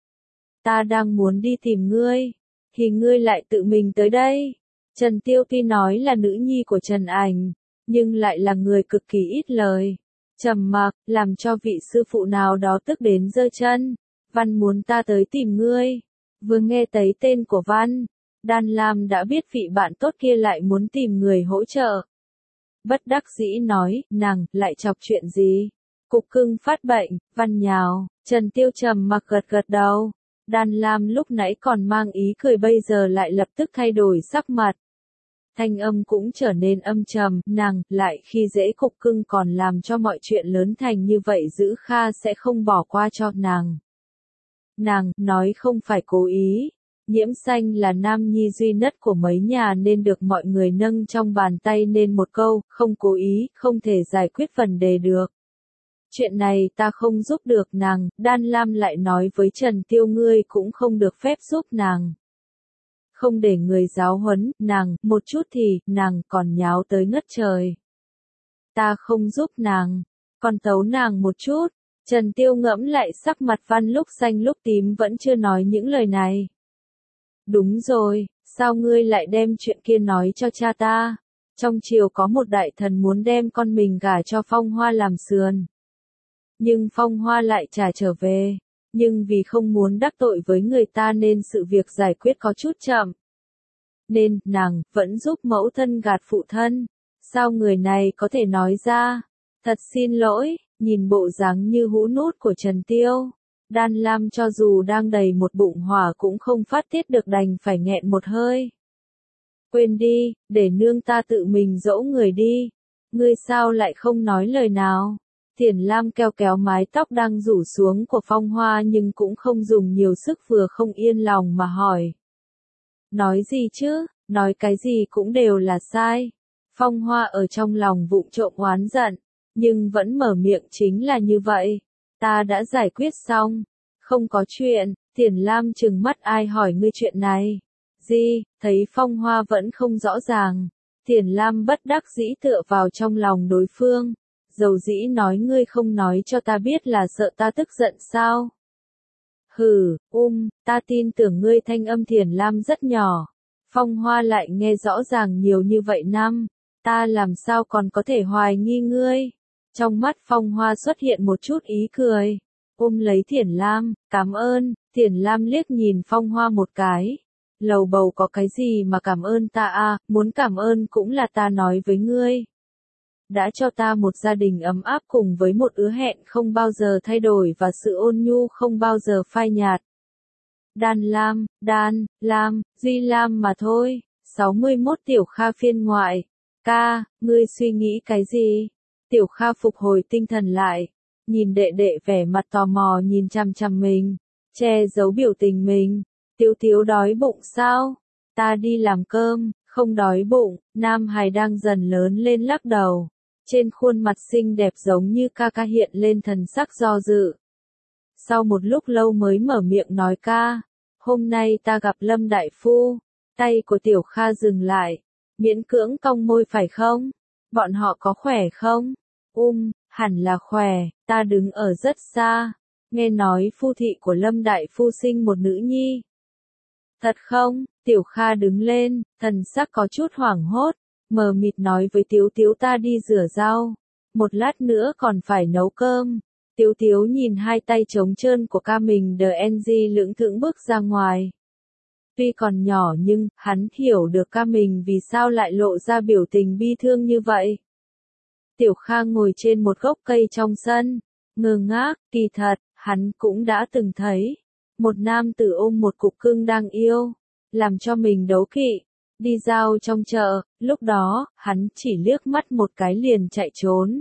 Ta đang muốn đi tìm ngươi, thì ngươi lại tự mình tới đây. Trần Tiêu tuy nói là nữ nhi của Trần Ảnh, nhưng lại là người cực kỳ ít lời. Trầm mặc, làm cho vị sư phụ nào đó tức đến giơ chân. Văn muốn ta tới tìm ngươi. Vừa nghe thấy tên của Văn, Đan Lam đã biết vị bạn tốt kia lại muốn tìm người hỗ trợ. Bất đắc dĩ nói, nàng, lại chọc chuyện gì? Cục cưng phát bệnh, Văn nhào, Trần Tiêu trầm mặc gật gật đầu. Đan Lam lúc nãy còn mang ý cười bây giờ lại lập tức thay đổi sắc mặt. Thanh âm cũng trở nên âm trầm, nàng, lại khi dễ cục cưng còn làm cho mọi chuyện lớn thành như vậy Dữ Kha sẽ không bỏ qua cho nàng. Nàng, nói không phải cố ý. Nhiễm Xanh là nam nhi duy nhất của mấy nhà nên được mọi người nâng trong bàn tay nên một câu, không cố ý, không thể giải quyết vấn đề được. Chuyện này ta không giúp được nàng, Đan Lam lại nói với Trần Tiêu ngươi cũng không được phép giúp nàng. Không để người giáo huấn, nàng, một chút thì, nàng còn nháo tới ngất trời. Ta không giúp nàng, còn tấu nàng một chút. Trần Tiêu ngẫm lại sắc mặt Văn lúc xanh lúc tím vẫn chưa nói những lời này. Đúng rồi, sao ngươi lại đem chuyện kia nói cho cha ta? Trong triều có một đại thần muốn đem con mình gả cho Phong Hoa làm sườn. Nhưng Phong Hoa lại trả trở về. Nhưng vì không muốn đắc tội với người ta nên sự việc giải quyết có chút chậm. Nên, nàng, vẫn giúp mẫu thân gạt phụ thân. Sao người này có thể nói ra? Thật xin lỗi, nhìn bộ dáng như hũ nút của Trần Tiêu. Đan Lam cho dù đang đầy một bụng hỏa cũng không phát tiết được đành phải nghẹn một hơi. Quên đi, để nương ta tự mình dỗ người đi. Ngươi sao lại không nói lời nào? Thiển Lam kéo kéo mái tóc đang rủ xuống của Phong Hoa nhưng cũng không dùng nhiều sức vừa không yên lòng mà hỏi. Nói gì chứ, nói cái gì cũng đều là sai. Phong Hoa ở trong lòng vụng trộm oán giận, nhưng vẫn mở miệng chính là như vậy. Ta đã giải quyết xong. Không có chuyện, Thiển Lam trừng mắt ai hỏi ngươi chuyện này. Gì, thấy Phong Hoa vẫn không rõ ràng. Thiển Lam bất đắc dĩ tựa vào trong lòng đối phương. Dầu dĩ nói ngươi không nói cho ta biết là sợ ta tức giận sao? Hừ, ta tin tưởng ngươi thanh âm Thiển Lam rất nhỏ. Phong Hoa lại nghe rõ ràng nhiều như vậy năm. Ta làm sao còn có thể hoài nghi ngươi? Trong mắt Phong Hoa xuất hiện một chút ý cười. Ôm lấy Thiển Lam, cảm ơn. Thiển Lam liếc nhìn Phong Hoa một cái. Lầu bầu có cái gì mà cảm ơn ta à, muốn cảm ơn cũng là ta nói với ngươi. Đã cho ta một gia đình ấm áp cùng với một hứa hẹn không bao giờ thay đổi và sự ôn nhu không bao giờ phai nhạt. Đan Lam, Duy Lam mà thôi. 61 Tiểu Kha phiên ngoại. Ca, ngươi suy nghĩ cái gì? Tiểu Kha phục hồi tinh thần lại. Nhìn đệ đệ vẻ mặt tò mò nhìn chằm chằm mình. Che giấu biểu tình mình. Tiếu Tiếu đói bụng sao? Ta đi làm cơm, không đói bụng. Nam Hải đang dần lớn lên lắc đầu. Trên khuôn mặt xinh đẹp giống như ca ca hiện lên thần sắc do dự. Sau một lúc lâu mới mở miệng nói ca. Hôm nay ta gặp Lâm Đại Phu. Tay của Tiểu Kha dừng lại. Miễn cưỡng cong môi phải không? Bọn họ có khỏe không? Hẳn là khỏe, ta đứng ở rất xa. Nghe nói phu thị của Lâm Đại Phu sinh một nữ nhi. Thật không? Tiểu Kha đứng lên, thần sắc có chút hoảng hốt. Mờ mịt nói với Tiếu Tiếu ta đi rửa rau. Một lát nữa còn phải nấu cơm. Tiếu Tiếu nhìn hai tay trống trơn của ca mình DNG lững thững bước ra ngoài. Tuy còn nhỏ nhưng, hắn hiểu được ca mình vì sao lại lộ ra biểu tình bi thương như vậy. Tiểu Kha ngồi trên một gốc cây trong sân. Ngơ ngác, kỳ thật, hắn cũng đã từng thấy. Một nam tử ôm một cục cưng đang yêu. Làm cho mình đố kỵ. Đi giao trong chợ, lúc đó, hắn chỉ liếc mắt một cái liền chạy trốn.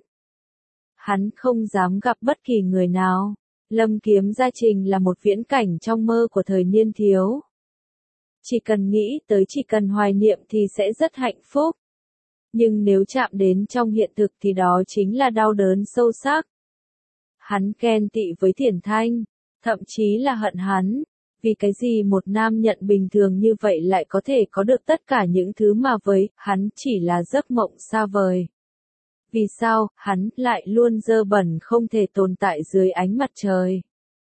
Hắn không dám gặp bất kỳ người nào. Lâm Kiếm Gia Trình là một viễn cảnh trong mơ của thời niên thiếu. Chỉ cần nghĩ tới chỉ cần hoài niệm thì sẽ rất hạnh phúc. Nhưng nếu chạm đến trong hiện thực thì đó chính là đau đớn sâu sắc. Hắn ghen tị với Thiển Thanh, thậm chí là hận hắn. Vì cái gì một nam nhận bình thường như vậy lại có thể có được tất cả những thứ mà với hắn chỉ là giấc mộng xa vời? Vì sao hắn lại luôn dơ bẩn không thể tồn tại dưới ánh mặt trời?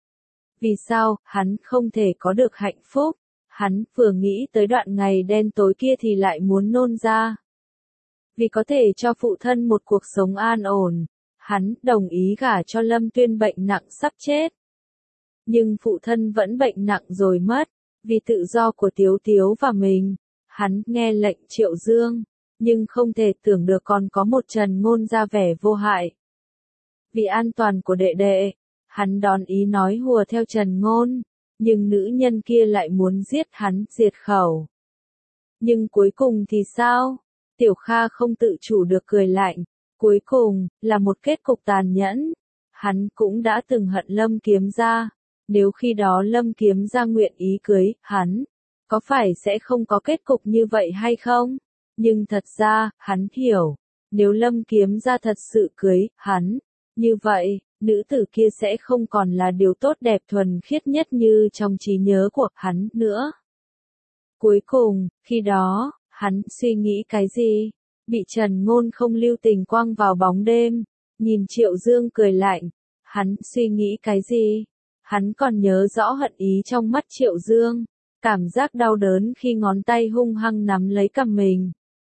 Vì sao hắn không thể có được hạnh phúc? Hắn vừa nghĩ tới đoạn ngày đen tối kia thì lại muốn nôn ra. Vì có thể cho phụ thân một cuộc sống an ổn, hắn đồng ý gả cho Lâm Tuyên bệnh nặng sắp chết. Nhưng phụ thân vẫn bệnh nặng rồi mất, vì tự do của Tiếu Tiếu và mình, hắn nghe lệnh Triệu Dương, nhưng không thể tưởng được còn có một Trần Ngôn ra vẻ vô hại. Vì an toàn của đệ đệ, hắn đón ý nói hùa theo Trần Ngôn, nhưng nữ nhân kia lại muốn giết hắn diệt khẩu. Nhưng cuối cùng thì sao? Tiểu Kha không tự chủ được cười lạnh, cuối cùng là một kết cục tàn nhẫn. Hắn cũng đã từng hận Lâm Kiếm Gia. Nếu khi đó Lâm Kiếm Gia nguyện ý cưới hắn, có phải sẽ không có kết cục như vậy hay không? Nhưng thật ra, hắn hiểu, nếu Lâm Kiếm Gia thật sự cưới hắn, như vậy, nữ tử kia sẽ không còn là điều tốt đẹp thuần khiết nhất như trong trí nhớ của hắn nữa. Cuối cùng, khi đó, hắn suy nghĩ cái gì? Bị Trần Ngôn không lưu tình quăng vào bóng đêm, nhìn Triệu Dương cười lạnh, hắn suy nghĩ cái gì? Hắn còn nhớ rõ hận ý trong mắt Triệu Dương, cảm giác đau đớn khi ngón tay hung hăng nắm lấy cằm mình.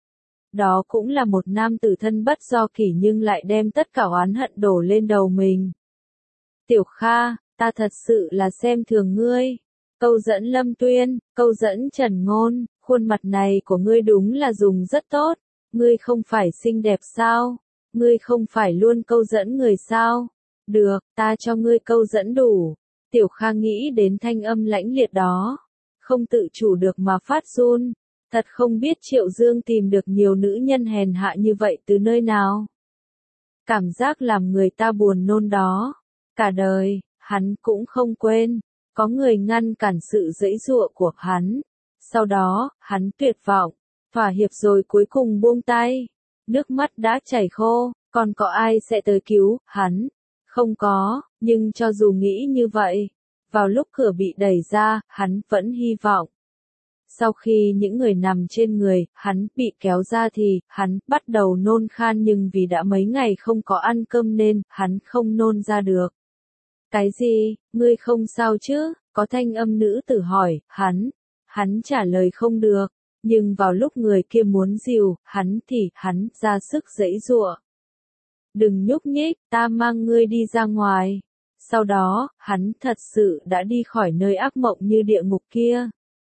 Đó cũng là một nam tử thân bất do kỷ nhưng lại đem tất cả oán hận đổ lên đầu mình. Tiểu Kha, ta thật sự là xem thường ngươi. Câu dẫn Lâm Tuyên, câu dẫn Trần Ngôn, khuôn mặt này của ngươi đúng là dùng rất tốt. Ngươi không phải xinh đẹp sao? Ngươi không phải luôn câu dẫn người sao? Được, ta cho ngươi câu dẫn đủ. Tiểu Kha nghĩ đến thanh âm lãnh liệt đó, không tự chủ được mà phát run. Thật không biết Triệu Dương tìm được nhiều nữ nhân hèn hạ như vậy từ nơi nào. Cảm giác làm người ta buồn nôn đó. Cả đời, hắn cũng không quên. Có người ngăn cản sự giãy giụa của hắn. Sau đó, hắn tuyệt vọng, thỏa hiệp rồi cuối cùng buông tay. Nước mắt đã chảy khô, còn có ai sẽ tới cứu hắn? Không có, nhưng cho dù nghĩ như vậy, vào lúc cửa bị đẩy ra, hắn vẫn hy vọng. Sau khi những người nằm trên người, hắn bị kéo ra thì, hắn bắt đầu nôn khan nhưng vì đã mấy ngày không có ăn cơm nên, hắn không nôn ra được. Cái gì, ngươi không sao chứ? Có thanh âm nữ tử hỏi, hắn trả lời không được, nhưng vào lúc người kia muốn dìu, hắn thì, hắn ra sức giãy giụa. Đừng nhúc nhích, ta mang ngươi đi ra ngoài. Sau đó, hắn thật sự đã đi khỏi nơi ác mộng như địa ngục kia.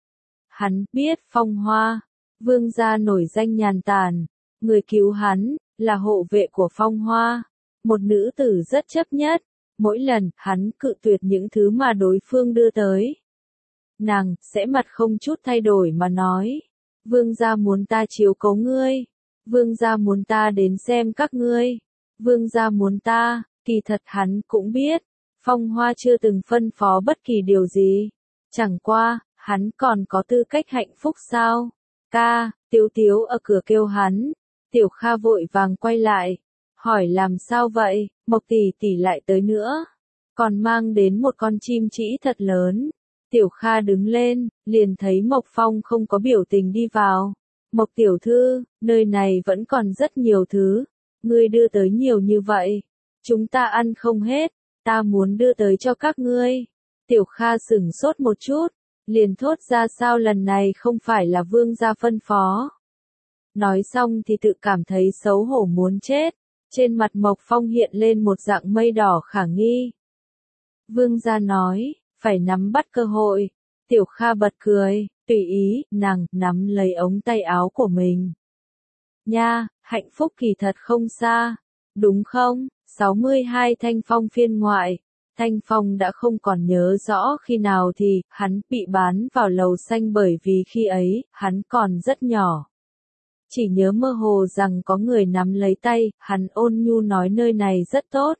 Hắn biết Phong Hoa, vương gia nổi danh nhàn tản, người cứu hắn, là hộ vệ của Phong Hoa, một nữ tử rất chấp nhất, mỗi lần hắn cự tuyệt những thứ mà đối phương đưa tới. Nàng sẽ mặt không chút thay đổi mà nói, vương gia muốn ta chiếu cố ngươi, vương gia muốn ta đến xem các ngươi, vương gia muốn ta, kỳ thật hắn cũng biết, Phong Hoa chưa từng phân phó bất kỳ điều gì, chẳng qua, hắn còn có tư cách hạnh phúc sao? Ca, Tiếu Tiếu ở cửa kêu hắn. Tiểu Kha vội vàng quay lại, hỏi làm sao vậy, Mộc tỷ tỷ lại tới nữa. Còn mang đến một con chim trĩ thật lớn. Tiểu Kha đứng lên, liền thấy Mộc Phong không có biểu tình đi vào. Mộc tiểu thư, nơi này vẫn còn rất nhiều thứ. Ngươi đưa tới nhiều như vậy. Chúng ta ăn không hết, ta muốn đưa tới cho các ngươi. Tiểu Kha sửng sốt một chút. Liền thốt ra sao lần này không phải là vương gia phân phó. Nói xong thì tự cảm thấy xấu hổ muốn chết, trên mặt Mộc Phong hiện lên một dạng mây đỏ khả nghi. Vương gia nói, phải nắm bắt cơ hội, Tiểu Kha bật cười, tùy ý, nàng nắm lấy ống tay áo của mình. Nha, hạnh phúc kỳ thật không xa, đúng không? 62 Thanh Phong phiên ngoại. Thanh Phong đã không còn nhớ rõ khi nào thì, hắn bị bán vào lầu xanh bởi vì khi ấy, hắn còn rất nhỏ. Chỉ nhớ mơ hồ rằng có người nắm lấy tay, hắn ôn nhu nói nơi này rất tốt.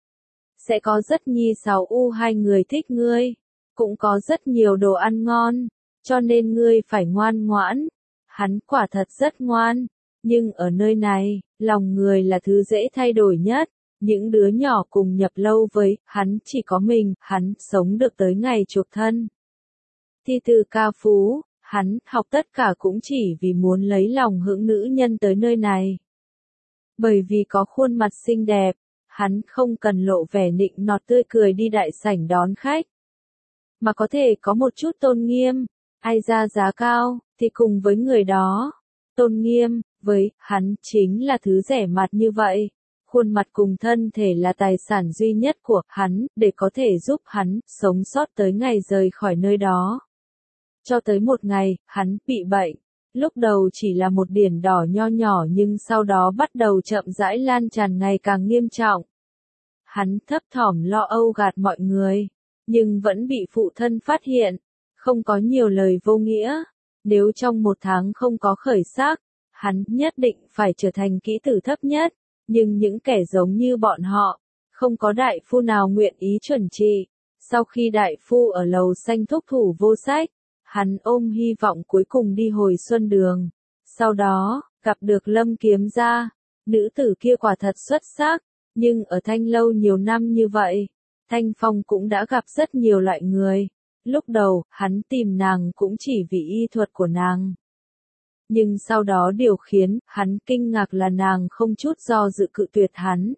Sẽ có rất nhi sáu u hai người thích ngươi, cũng có rất nhiều đồ ăn ngon, cho nên ngươi phải ngoan ngoãn. Hắn quả thật rất ngoan, Nhưng ở nơi này, lòng người là thứ dễ thay đổi nhất. Những đứa nhỏ cùng nhập lâu với hắn chỉ có mình, hắn sống được tới ngày chuộc thân. Thi từ ca phú, hắn học tất cả cũng chỉ vì muốn lấy lòng hững nữ nhân tới nơi này. Bởi vì có khuôn mặt xinh đẹp, hắn không cần lộ vẻ nịnh nọt tươi cười đi đại sảnh đón khách. Mà có thể có một chút tôn nghiêm, ai ra giá cao, thì cùng với người đó. Tôn nghiêm, với hắn chính là thứ rẻ mạt như vậy. Khuôn mặt cùng thân thể là tài sản duy nhất của hắn, để có thể giúp hắn sống sót tới ngày rời khỏi nơi đó. Cho tới một ngày, hắn bị bệnh. Lúc đầu chỉ là một điển đỏ nho nhỏ nhưng sau đó bắt đầu chậm rãi lan tràn ngày càng nghiêm trọng. Hắn thấp thỏm lo âu gạt mọi người, nhưng vẫn bị phụ thân phát hiện. Không có nhiều lời vô nghĩa. Nếu trong 1 tháng không có khởi sắc, hắn nhất định phải trở thành kỹ tử thấp nhất. Nhưng những kẻ giống như bọn họ, không có đại phu nào nguyện ý chuẩn trị. Sau khi đại phu ở lầu xanh thúc thủ vô sách, hắn ôm hy vọng cuối cùng đi hồi xuân đường. Sau đó, gặp được Lâm Kiếm Gia. Nữ tử kia quả thật xuất sắc, nhưng ở Thanh Lâu nhiều năm như vậy, Thanh Phong cũng đã gặp rất nhiều loại người. Lúc đầu, hắn tìm nàng cũng chỉ vì y thuật của nàng. Nhưng sau đó điều khiến hắn kinh ngạc là nàng không chút do dự cự tuyệt hắn.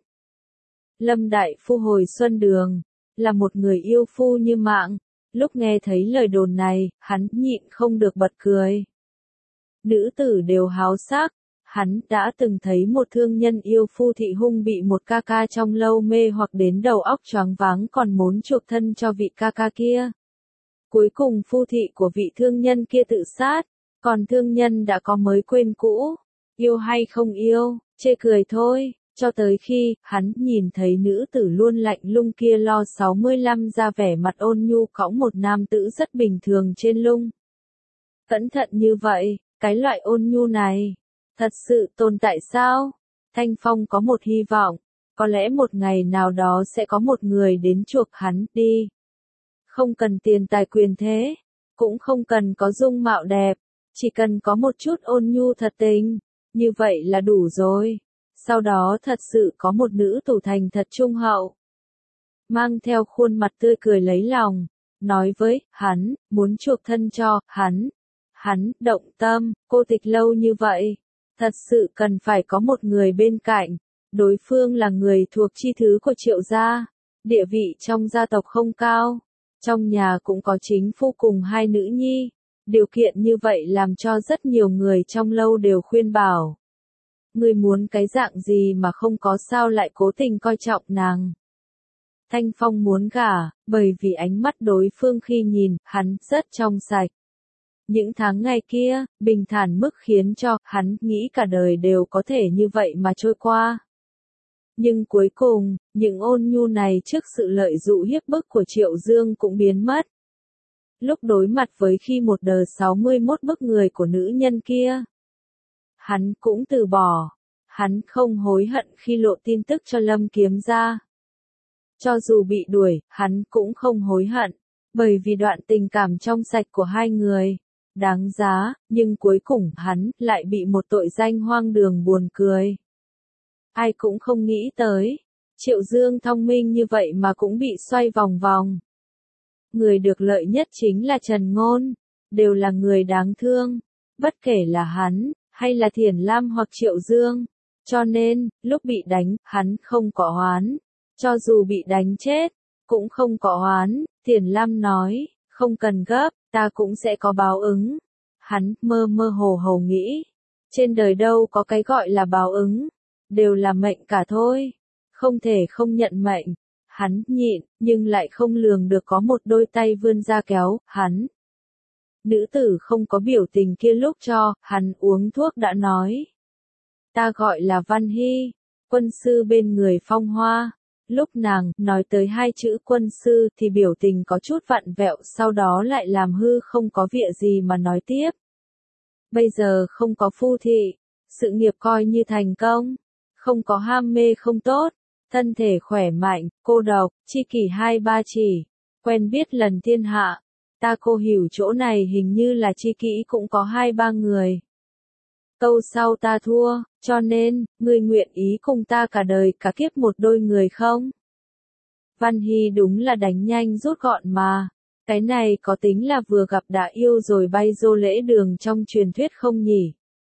Lâm đại phu hồi xuân đường, là một người yêu phu như mạng. Lúc nghe thấy lời đồn này, hắn nhịn không được bật cười. Nữ tử đều háo sắc, hắn đã từng thấy một thương nhân yêu phu thị hung bị một ca ca trong lâu mê hoặc đến đầu óc choáng váng còn muốn chuộc thân cho vị ca ca kia. Cuối cùng phu thị của vị thương nhân kia tự sát, còn thương nhân đã có mới quên cũ, yêu hay không yêu, chê cười thôi, cho tới khi hắn nhìn thấy nữ tử luôn lạnh lùng kia lo 65 ra vẻ mặt ôn nhu cõng một nam tử rất bình thường trên lưng. Cẩn thận như vậy, cái loại ôn nhu này, thật sự tồn tại sao? Thanh Phong có một hy vọng, có lẽ một ngày nào đó sẽ có một người đến chuộc hắn đi. Không cần tiền tài quyền thế, cũng không cần có dung mạo đẹp, chỉ cần có một chút ôn nhu thật tình, như vậy là đủ rồi. Sau đó thật sự có một nữ tử thành thật trung hậu, mang theo khuôn mặt tươi cười lấy lòng, nói với hắn, muốn chuộc thân cho hắn. Hắn động tâm, cô tịch lâu như vậy, thật sự cần phải có một người bên cạnh. Đối phương là người thuộc chi thứ của Triệu gia, địa vị trong gia tộc không cao, trong nhà cũng có chính phu cùng 2 nữ nhi. Điều kiện như vậy làm cho rất nhiều người trong lâu đều khuyên bảo. Ngươi muốn cái dạng gì mà không có sao lại cố tình coi trọng nàng. Thanh Phong muốn gả, bởi vì ánh mắt đối phương khi nhìn, hắn rất trong sạch. Những tháng ngày kia, bình thản mức khiến cho hắn nghĩ cả đời đều có thể như vậy mà trôi qua. Nhưng cuối cùng, những ôn nhu này trước sự lợi dụ hiếp bức của Triệu Dương cũng biến mất. Lúc đối mặt với khi một đờ 61 bức người của nữ nhân kia, hắn cũng từ bỏ. Hắn không hối hận khi lộ tin tức cho Lâm Kiếm Gia. Cho dù bị đuổi, hắn cũng không hối hận, bởi vì đoạn tình cảm trong sạch của 2 người đáng giá, nhưng cuối cùng hắn lại bị một tội danh hoang đường buồn cười. Ai cũng không nghĩ tới, Triệu Dương thông minh như vậy mà cũng bị xoay vòng vòng. Người được lợi nhất chính là Trần Ngôn, đều là người đáng thương, bất kể là hắn, hay là Thiển Lam hoặc Triệu Dương. Cho nên, lúc bị đánh, hắn không có oán. Cho dù bị đánh chết, cũng không có oán. Thiển Lam nói, không cần gấp, ta cũng sẽ có báo ứng. Hắn mơ mơ hồ hồ nghĩ, trên đời đâu có cái gọi là báo ứng, đều là mệnh cả thôi. Không thể không nhận mệnh. Hắn nhịn, nhưng lại không lường được có một đôi tay vươn ra kéo hắn. Nữ tử không có biểu tình kia lúc cho hắn uống thuốc đã nói. Ta gọi là Văn Hy, quân sư bên người Phong Hoa. Lúc nàng nói tới 2 chữ quân sư thì biểu tình có chút vặn vẹo, sau đó lại làm hư không có vịa gì mà nói tiếp. Bây giờ không có phu thị, sự nghiệp coi như thành công, không có ham mê không tốt, thân thể khỏe mạnh, cô độc, tri kỷ 2-3 chỉ, quen biết lần thiên hạ. Ta cô hiểu chỗ này hình như là tri kỷ cũng có 2-3 người. Câu sau ta thua, cho nên, ngươi nguyện ý cùng ta cả đời cả kiếp một đôi người không? Văn Hy đúng là đánh nhanh rút gọn mà. Cái này có tính là vừa gặp đã yêu rồi bay rô lễ đường trong truyền thuyết không nhỉ?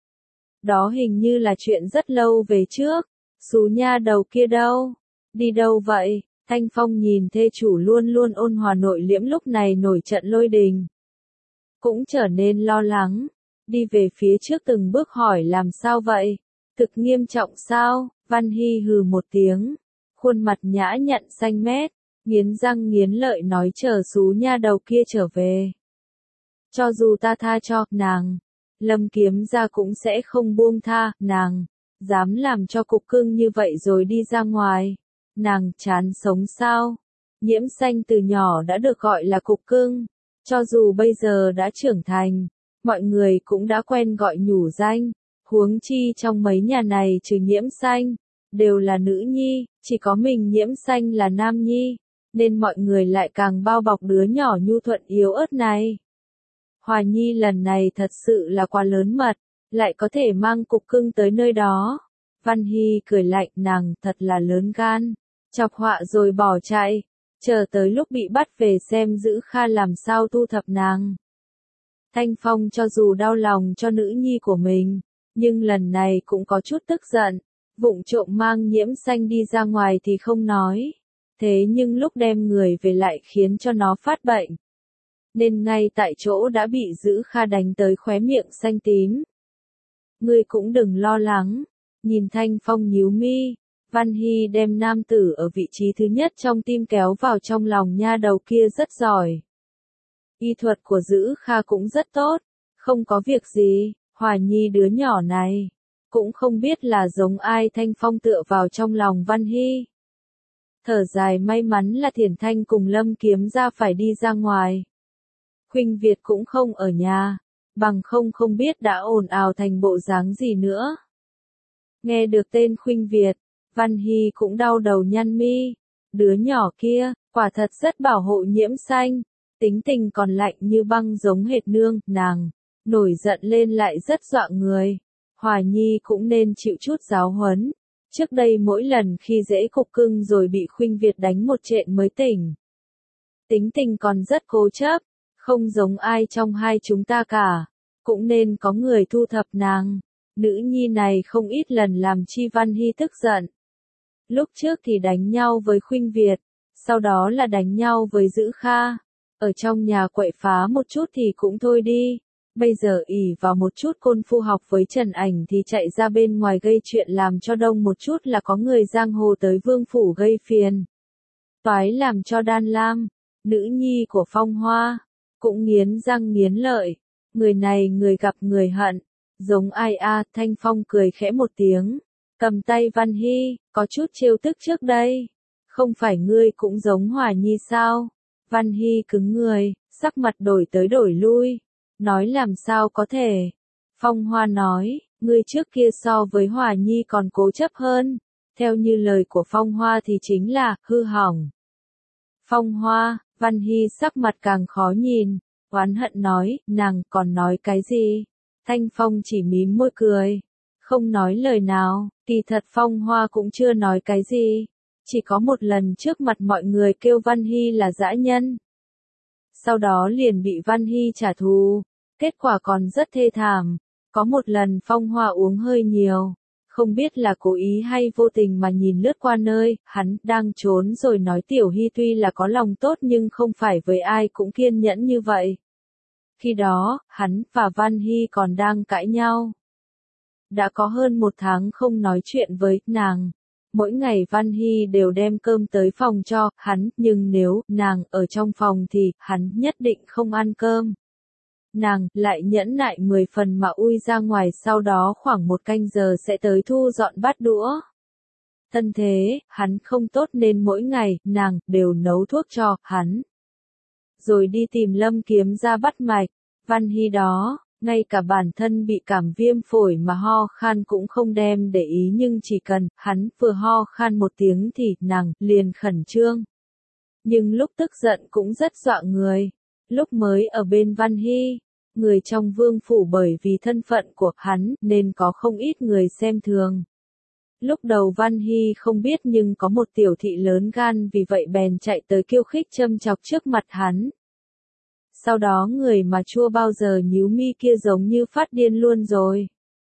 Đó hình như là chuyện rất lâu về trước. Xú nha đầu kia đâu? Đi đâu vậy? Thanh Phong nhìn thê chủ luôn luôn ôn hòa nội liễm lúc này nổi trận lôi đình. Cũng trở nên lo lắng. Đi về phía trước từng bước hỏi làm sao vậy? Thực nghiêm trọng sao? Văn Hy hừ một tiếng. Khuôn mặt nhã nhặn xanh mét. Nghiến răng nghiến lợi nói chờ xú nha đầu kia trở về. Cho dù ta tha cho nàng, Lâm Kiếm Gia cũng sẽ không buông tha nàng. Dám làm cho cục cưng như vậy rồi đi ra ngoài. Nàng chán sống sao? Nhiễm Xanh từ nhỏ đã được gọi là cục cưng. Cho dù bây giờ đã trưởng thành, mọi người cũng đã quen gọi nhủ danh. Huống chi trong mấy nhà này trừ Nhiễm Xanh, đều là nữ nhi, chỉ có mình Nhiễm Xanh là nam nhi. Nên mọi người lại càng bao bọc đứa nhỏ nhu thuận yếu ớt này. Hòa Nhi lần này thật sự là quá lớn mật, lại có thể mang cục cưng tới nơi đó. Văn Hy cười lạnh nàng thật là lớn gan, chọc họa rồi bỏ chạy, chờ tới lúc bị bắt về xem Giữ Kha làm sao thu thập nàng. Thanh Phong cho dù đau lòng cho nữ nhi của mình, nhưng lần này cũng có chút tức giận, vụng trộm mang Nhiễm Xanh đi ra ngoài thì không nói. Thế nhưng lúc đem người về lại khiến cho nó phát bệnh. Nên ngay tại chỗ đã bị Giữ Kha đánh tới khóe miệng xanh tím. Ngươi cũng đừng lo lắng. Nhìn Thanh Phong nhíu mi, Văn Hy đem nam tử ở vị trí thứ nhất trong tim kéo vào trong lòng nha đầu kia rất giỏi. Y thuật của Giữ Kha cũng rất tốt, không có việc gì, Hòa Nhi đứa nhỏ này. Cũng không biết là giống ai. Thanh Phong tựa vào trong lòng Văn Hy. Thở dài may mắn là Thiển Thanh cùng Lâm Kiếm Gia phải đi ra ngoài. Khuynh Việt cũng không ở nhà, bằng không biết đã ồn ào thành bộ dáng gì nữa. Nghe được tên Khuynh Việt, Văn Hy cũng đau đầu nhăn mi. Đứa nhỏ kia, quả thật rất bảo hộ Nhiễm Xanh, tính tình còn lạnh như băng giống hệt nương, nàng, nổi giận lên lại rất dọa người. Hòa Nhi cũng nên chịu chút giáo huấn. Trước đây mỗi lần khi dễ cục cưng rồi bị Khuynh Việt đánh một trện mới tỉnh. Tính tình còn rất cố chấp, không giống ai trong hai chúng ta cả. Cũng nên có người thu thập nàng. Nữ nhi này không ít lần làm chi Văn Hy tức giận. Lúc trước thì đánh nhau với Khuynh Việt, sau đó là đánh nhau với Giữ Kha. Ở trong nhà quậy phá một chút thì cũng thôi đi. Bây giờ ỷ vào một chút côn phu học với Trần Ảnh thì chạy ra bên ngoài gây chuyện làm cho đông một chút là có người giang hồ tới vương phủ gây phiền. Toái làm cho Đan Lam, nữ nhi của Phong Hoa, cũng nghiến răng nghiến lợi. Người này người gặp người hận, giống ai a? Thanh Phong cười khẽ một tiếng, cầm tay Văn Hy, có chút trêu tức trước đây. Không phải ngươi cũng giống Hòa Nhi sao? Văn Hy cứng người, sắc mặt đổi tới đổi lui. Nói làm sao có thể? Phong Hoa nói, ngươi trước kia so với Hòa Nhi còn cố chấp hơn. Theo như lời của Phong Hoa thì chính là, hư hỏng. Phong Hoa, Văn Hy sắc mặt càng khó nhìn, oán hận nói, nàng còn nói cái gì? Thanh Phong chỉ mím môi cười, không nói lời nào, kỳ thật Phong Hoa cũng chưa nói cái gì. Chỉ có một lần trước mặt mọi người kêu Văn Hy là dã nhân. Sau đó liền bị Văn Hy trả thù, kết quả còn rất thê thảm. Có một lần Phong Hoa uống hơi nhiều, không biết là cố ý hay vô tình mà nhìn lướt qua nơi hắn đang trốn rồi nói Tiểu Hy tuy là có lòng tốt nhưng không phải với ai cũng kiên nhẫn như vậy. Khi đó, hắn và Văn Hy còn đang cãi nhau. Đã có hơn 1 tháng không nói chuyện với nàng. Mỗi ngày Văn Hy đều đem cơm tới phòng cho hắn, nhưng nếu nàng ở trong phòng thì hắn nhất định không ăn cơm. Nàng lại nhẫn nại 10 phần mà ui ra ngoài, sau đó khoảng 1 canh giờ sẽ tới thu dọn bát đũa. Thân thế, hắn không tốt nên mỗi ngày, nàng đều nấu thuốc cho hắn. Rồi đi tìm Lâm Kiếm Gia bắt mạch. Văn Hy đó, ngay cả bản thân bị cảm viêm phổi mà ho khan cũng không đem để ý, nhưng chỉ cần hắn vừa ho khan một tiếng thì nàng liền khẩn trương. Nhưng lúc tức giận cũng rất dọa người. Lúc mới ở bên Văn Hy, người trong vương phủ bởi vì thân phận của hắn nên có không ít người xem thường. Lúc đầu Văn Hy không biết nhưng có một tiểu thị lớn gan vì vậy bèn chạy tới khiêu khích châm chọc trước mặt hắn. Sau đó người mà chua bao giờ nhíu mi kia giống như phát điên luôn rồi.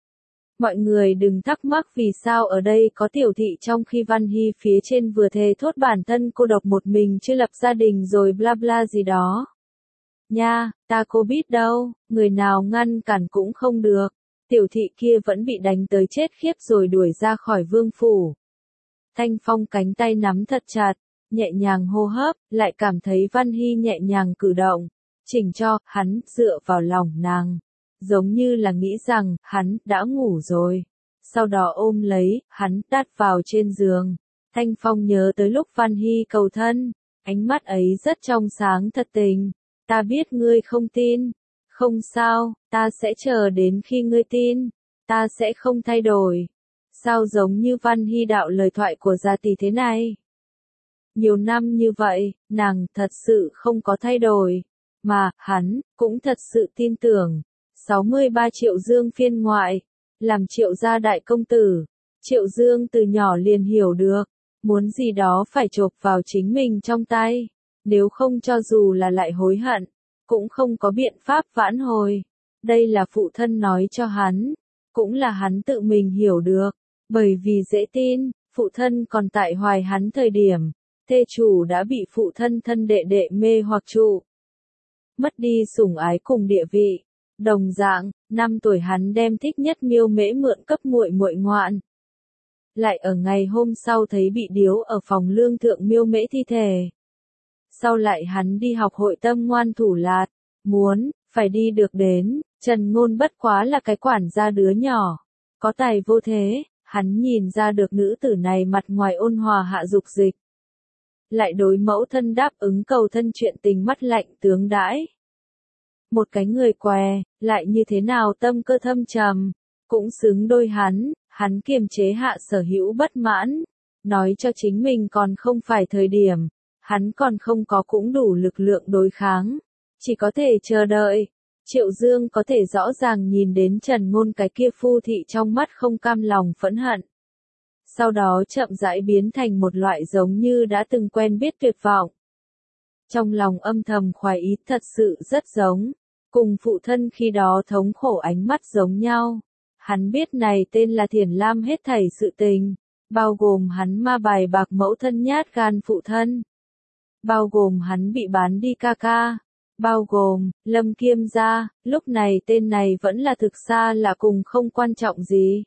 Mọi người đừng thắc mắc vì sao ở đây có tiểu thị trong khi Văn Hy phía trên vừa thề thốt bản thân cô độc một mình chưa lập gia đình rồi bla bla gì đó. Nha, ta cô biết đâu, người nào ngăn cản cũng không được. Tiểu thị kia vẫn bị đánh tới chết khiếp rồi đuổi ra khỏi vương phủ. Thanh Phong cánh tay nắm thật chặt, nhẹ nhàng hô hấp, lại cảm thấy Văn Hy nhẹ nhàng cử động, chỉnh cho, hắn dựa vào lòng nàng. Giống như là nghĩ rằng, hắn đã ngủ rồi. Sau đó ôm lấy, hắn đặt vào trên giường. Thanh Phong nhớ tới lúc Văn Hy cầu thân, ánh mắt ấy rất trong sáng thật tình. Ta biết ngươi không tin. Không sao, ta sẽ chờ đến khi ngươi tin. Ta sẽ không thay đổi. Sao giống như Văn Hy đạo lời thoại của gia tỷ thế này? Nhiều năm như vậy, nàng thật sự không có thay đổi. Mà, hắn, cũng thật sự tin tưởng. 63 Triệu Dương phiên ngoại. Làm Triệu gia đại công tử. Triệu Dương từ nhỏ liền hiểu được. Muốn gì đó phải chộp vào chính mình trong tay. Nếu không cho dù là lại hối hận, cũng không có biện pháp vãn hồi. Đây là phụ thân nói cho hắn. Cũng là hắn tự mình hiểu được. Bởi vì dễ tin, phụ thân còn tại hoài hắn thời điểm. Thê chủ đã bị phụ thân thân đệ đệ mê hoặc trụ. Mất đi sủng ái cùng địa vị. Đồng dạng, 5 tuổi hắn đem thích nhất Miêu Mễ mượn cấp muội muội ngoạn. Lại ở ngày hôm sau thấy bị điếu ở phòng lương thượng Miêu Mễ thi thể. Sau lại hắn đi học hội tâm ngoan thủ lạt, muốn, phải đi được đến, Trần Ngôn bất quá là cái quản gia đứa nhỏ. Có tài vô thế, hắn nhìn ra được nữ tử này mặt ngoài ôn hòa hạ dục dịch. Lại đối mẫu thân đáp ứng cầu thân chuyện tình mắt lạnh tướng đãi. Một cái người què, lại như thế nào tâm cơ thâm trầm, cũng xứng đôi hắn kiềm chế hạ sở hữu bất mãn, nói cho chính mình còn không phải thời điểm, hắn còn không có cũng đủ lực lượng đối kháng, chỉ có thể chờ đợi. Triệu Dương có thể rõ ràng nhìn đến Trần Ngôn cái kia phu thị trong mắt không cam lòng phẫn hận. Sau đó chậm rãi biến thành một loại giống như đã từng quen biết tuyệt vọng. Trong lòng âm thầm khoái ý thật sự rất giống. Cùng phụ thân khi đó thống khổ ánh mắt giống nhau. Hắn biết này tên là Thiển Lam hết thảy sự tình. Bao gồm hắn ma bài bạc mẫu thân nhát gan phụ thân. Bao gồm hắn bị bán đi ca ca. Bao gồm, Lâm Kiêm gia, lúc này tên này vẫn là thực xa là cùng không quan trọng gì.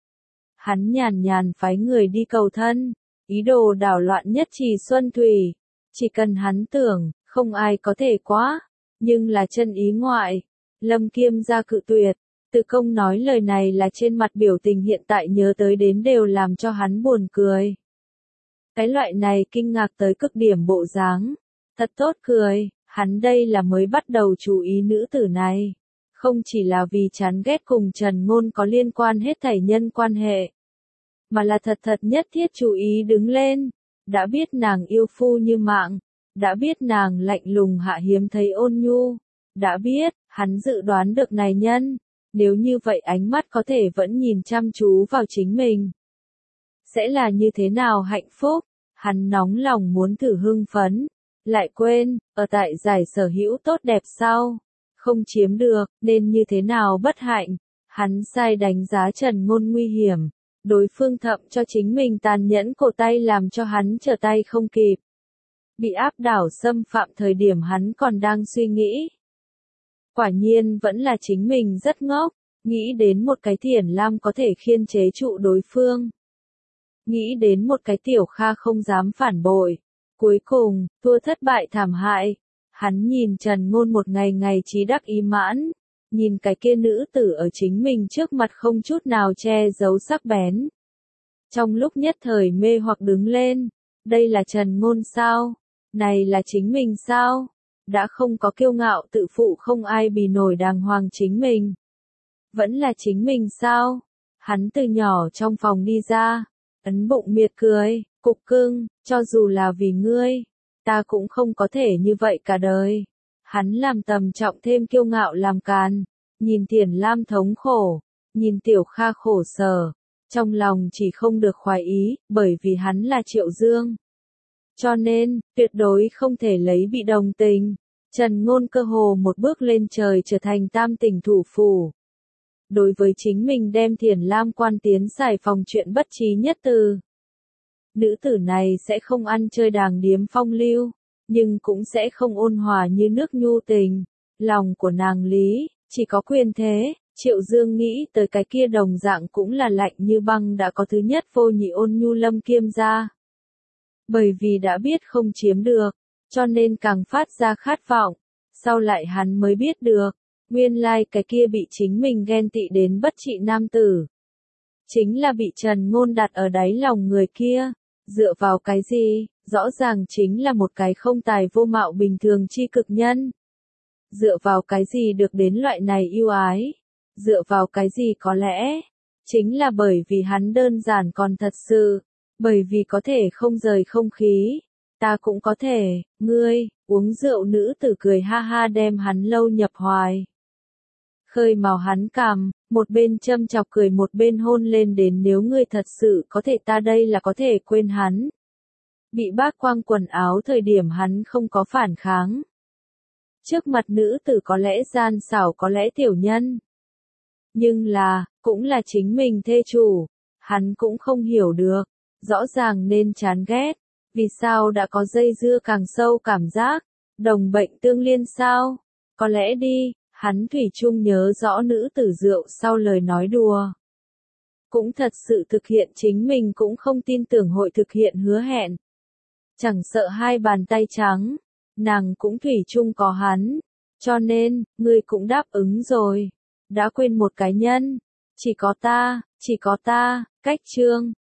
Hắn nhàn nhàn phái người đi cầu thân. Ý đồ đảo loạn nhất Trì Xuân Thủy. Chỉ cần hắn tưởng, không ai có thể quá. Nhưng là chân ý ngoại. Lâm Kiêm gia cự tuyệt. Từ Công nói lời này là trên mặt biểu tình hiện tại nhớ tới đến đều làm cho hắn buồn cười. Cái loại này kinh ngạc tới cực điểm bộ dáng. Thật tốt cười, hắn đây là mới bắt đầu chú ý nữ tử này. Không chỉ là vì chán ghét cùng Trần Ngôn có liên quan hết thảy nhân quan hệ. Mà là thật nhất thiết chú ý đứng lên. Đã biết nàng yêu phu như mạng. Đã biết nàng lạnh lùng hạ hiếm thấy ôn nhu. Đã biết, hắn dự đoán được này nhân. Nếu như vậy ánh mắt có thể vẫn nhìn chăm chú vào chính mình. Sẽ là như thế nào hạnh phúc? Hắn nóng lòng muốn thử hưng phấn. Lại quên, ở tại giải sở hữu tốt đẹp sau. Không chiếm được, nên như thế nào bất hạnh. Hắn sai đánh giá Trần Ngôn nguy hiểm. Đối phương thậm cho chính mình tàn nhẫn cổ tay làm cho hắn trở tay không kịp. Bị áp đảo xâm phạm thời điểm hắn còn đang suy nghĩ. Quả nhiên vẫn là chính mình rất ngốc, nghĩ đến một cái Thiển Lam có thể khiên chế trụ đối phương. Nghĩ đến một cái Tiểu Kha không dám phản bội. Cuối cùng, thua thất bại thảm hại. Hắn nhìn Trần Ngôn một ngày ngày trí đắc ý mãn. Nhìn cái kia nữ tử ở chính mình trước mặt không chút nào che giấu sắc bén. Trong lúc nhất thời mê hoặc đứng lên. Đây là Trần Ngôn sao? Này là chính mình sao? Đã không có kiêu ngạo tự phụ không ai bì nổi đàng hoàng chính mình. Vẫn là chính mình sao? Hắn từ nhỏ trong phòng đi ra. Ấn bụng miệt cười, cục cưng, cho dù là vì ngươi. Ta cũng không có thể như vậy cả đời. Hắn làm tầm trọng thêm kiêu ngạo làm càn, nhìn Thiển Lam thống khổ, nhìn Tiểu Kha khổ sở, trong lòng chỉ không được khoái ý, bởi vì hắn là Triệu Dương. Cho nên, tuyệt đối không thể lấy bị đồng tình. Trần Ngôn cơ hồ một bước lên trời trở thành tam tỉnh thủ phủ. Đối với chính mình đem Thiển Lam quan tiến xài phòng chuyện bất trí nhất từ. Nữ tử này sẽ không ăn chơi đàng điếm phong lưu, nhưng cũng sẽ không ôn hòa như nước nhu tình. Lòng của nàng lý, chỉ có quyền thế. Triệu Dương nghĩ tới cái kia đồng dạng cũng là lạnh như băng đã có thứ nhất vô nhị ôn nhu Lâm Kiêm gia. Bởi vì đã biết không chiếm được, cho nên càng phát ra khát vọng. Sau lại hắn mới biết được, nguyên lai cái kia bị chính mình ghen tị đến bất trị nam tử. Chính là bị Trần Ngôn đặt ở đáy lòng người kia. Dựa vào cái gì? Rõ ràng chính là một cái không tài vô mạo bình thường chi cực nhân. Dựa vào cái gì được đến loại này yêu ái? Dựa vào cái gì có lẽ? Chính là bởi vì hắn đơn giản còn thật sự. Bởi vì có thể không rời không khí. Ta cũng có thể, ngươi, uống rượu nữ tử cười ha ha đem hắn lâu nhập hoài. Khơi mào hắn cằm, một bên châm chọc cười một bên hôn lên đến nếu ngươi thật sự có thể ta đây là có thể quên hắn. Bị bác quang quần áo thời điểm hắn không có phản kháng. Trước mặt nữ tử có lẽ gian xảo có lẽ tiểu nhân. Nhưng là, cũng là chính mình thê chủ. Hắn cũng không hiểu được. Rõ ràng nên chán ghét. Vì sao đã có dây dưa càng sâu cảm giác. Đồng bệnh tương liên sao? Có lẽ đi, hắn thủy chung nhớ rõ nữ tử rượu sau lời nói đùa. Cũng thật sự thực hiện chính mình cũng không tin tưởng hội thực hiện hứa hẹn. Chẳng sợ hai bàn tay trắng. Nàng cũng thủy chung có hắn. Cho nên, ngươi cũng đáp ứng rồi. Đã quên một cái nhân. Chỉ có ta, cách chương.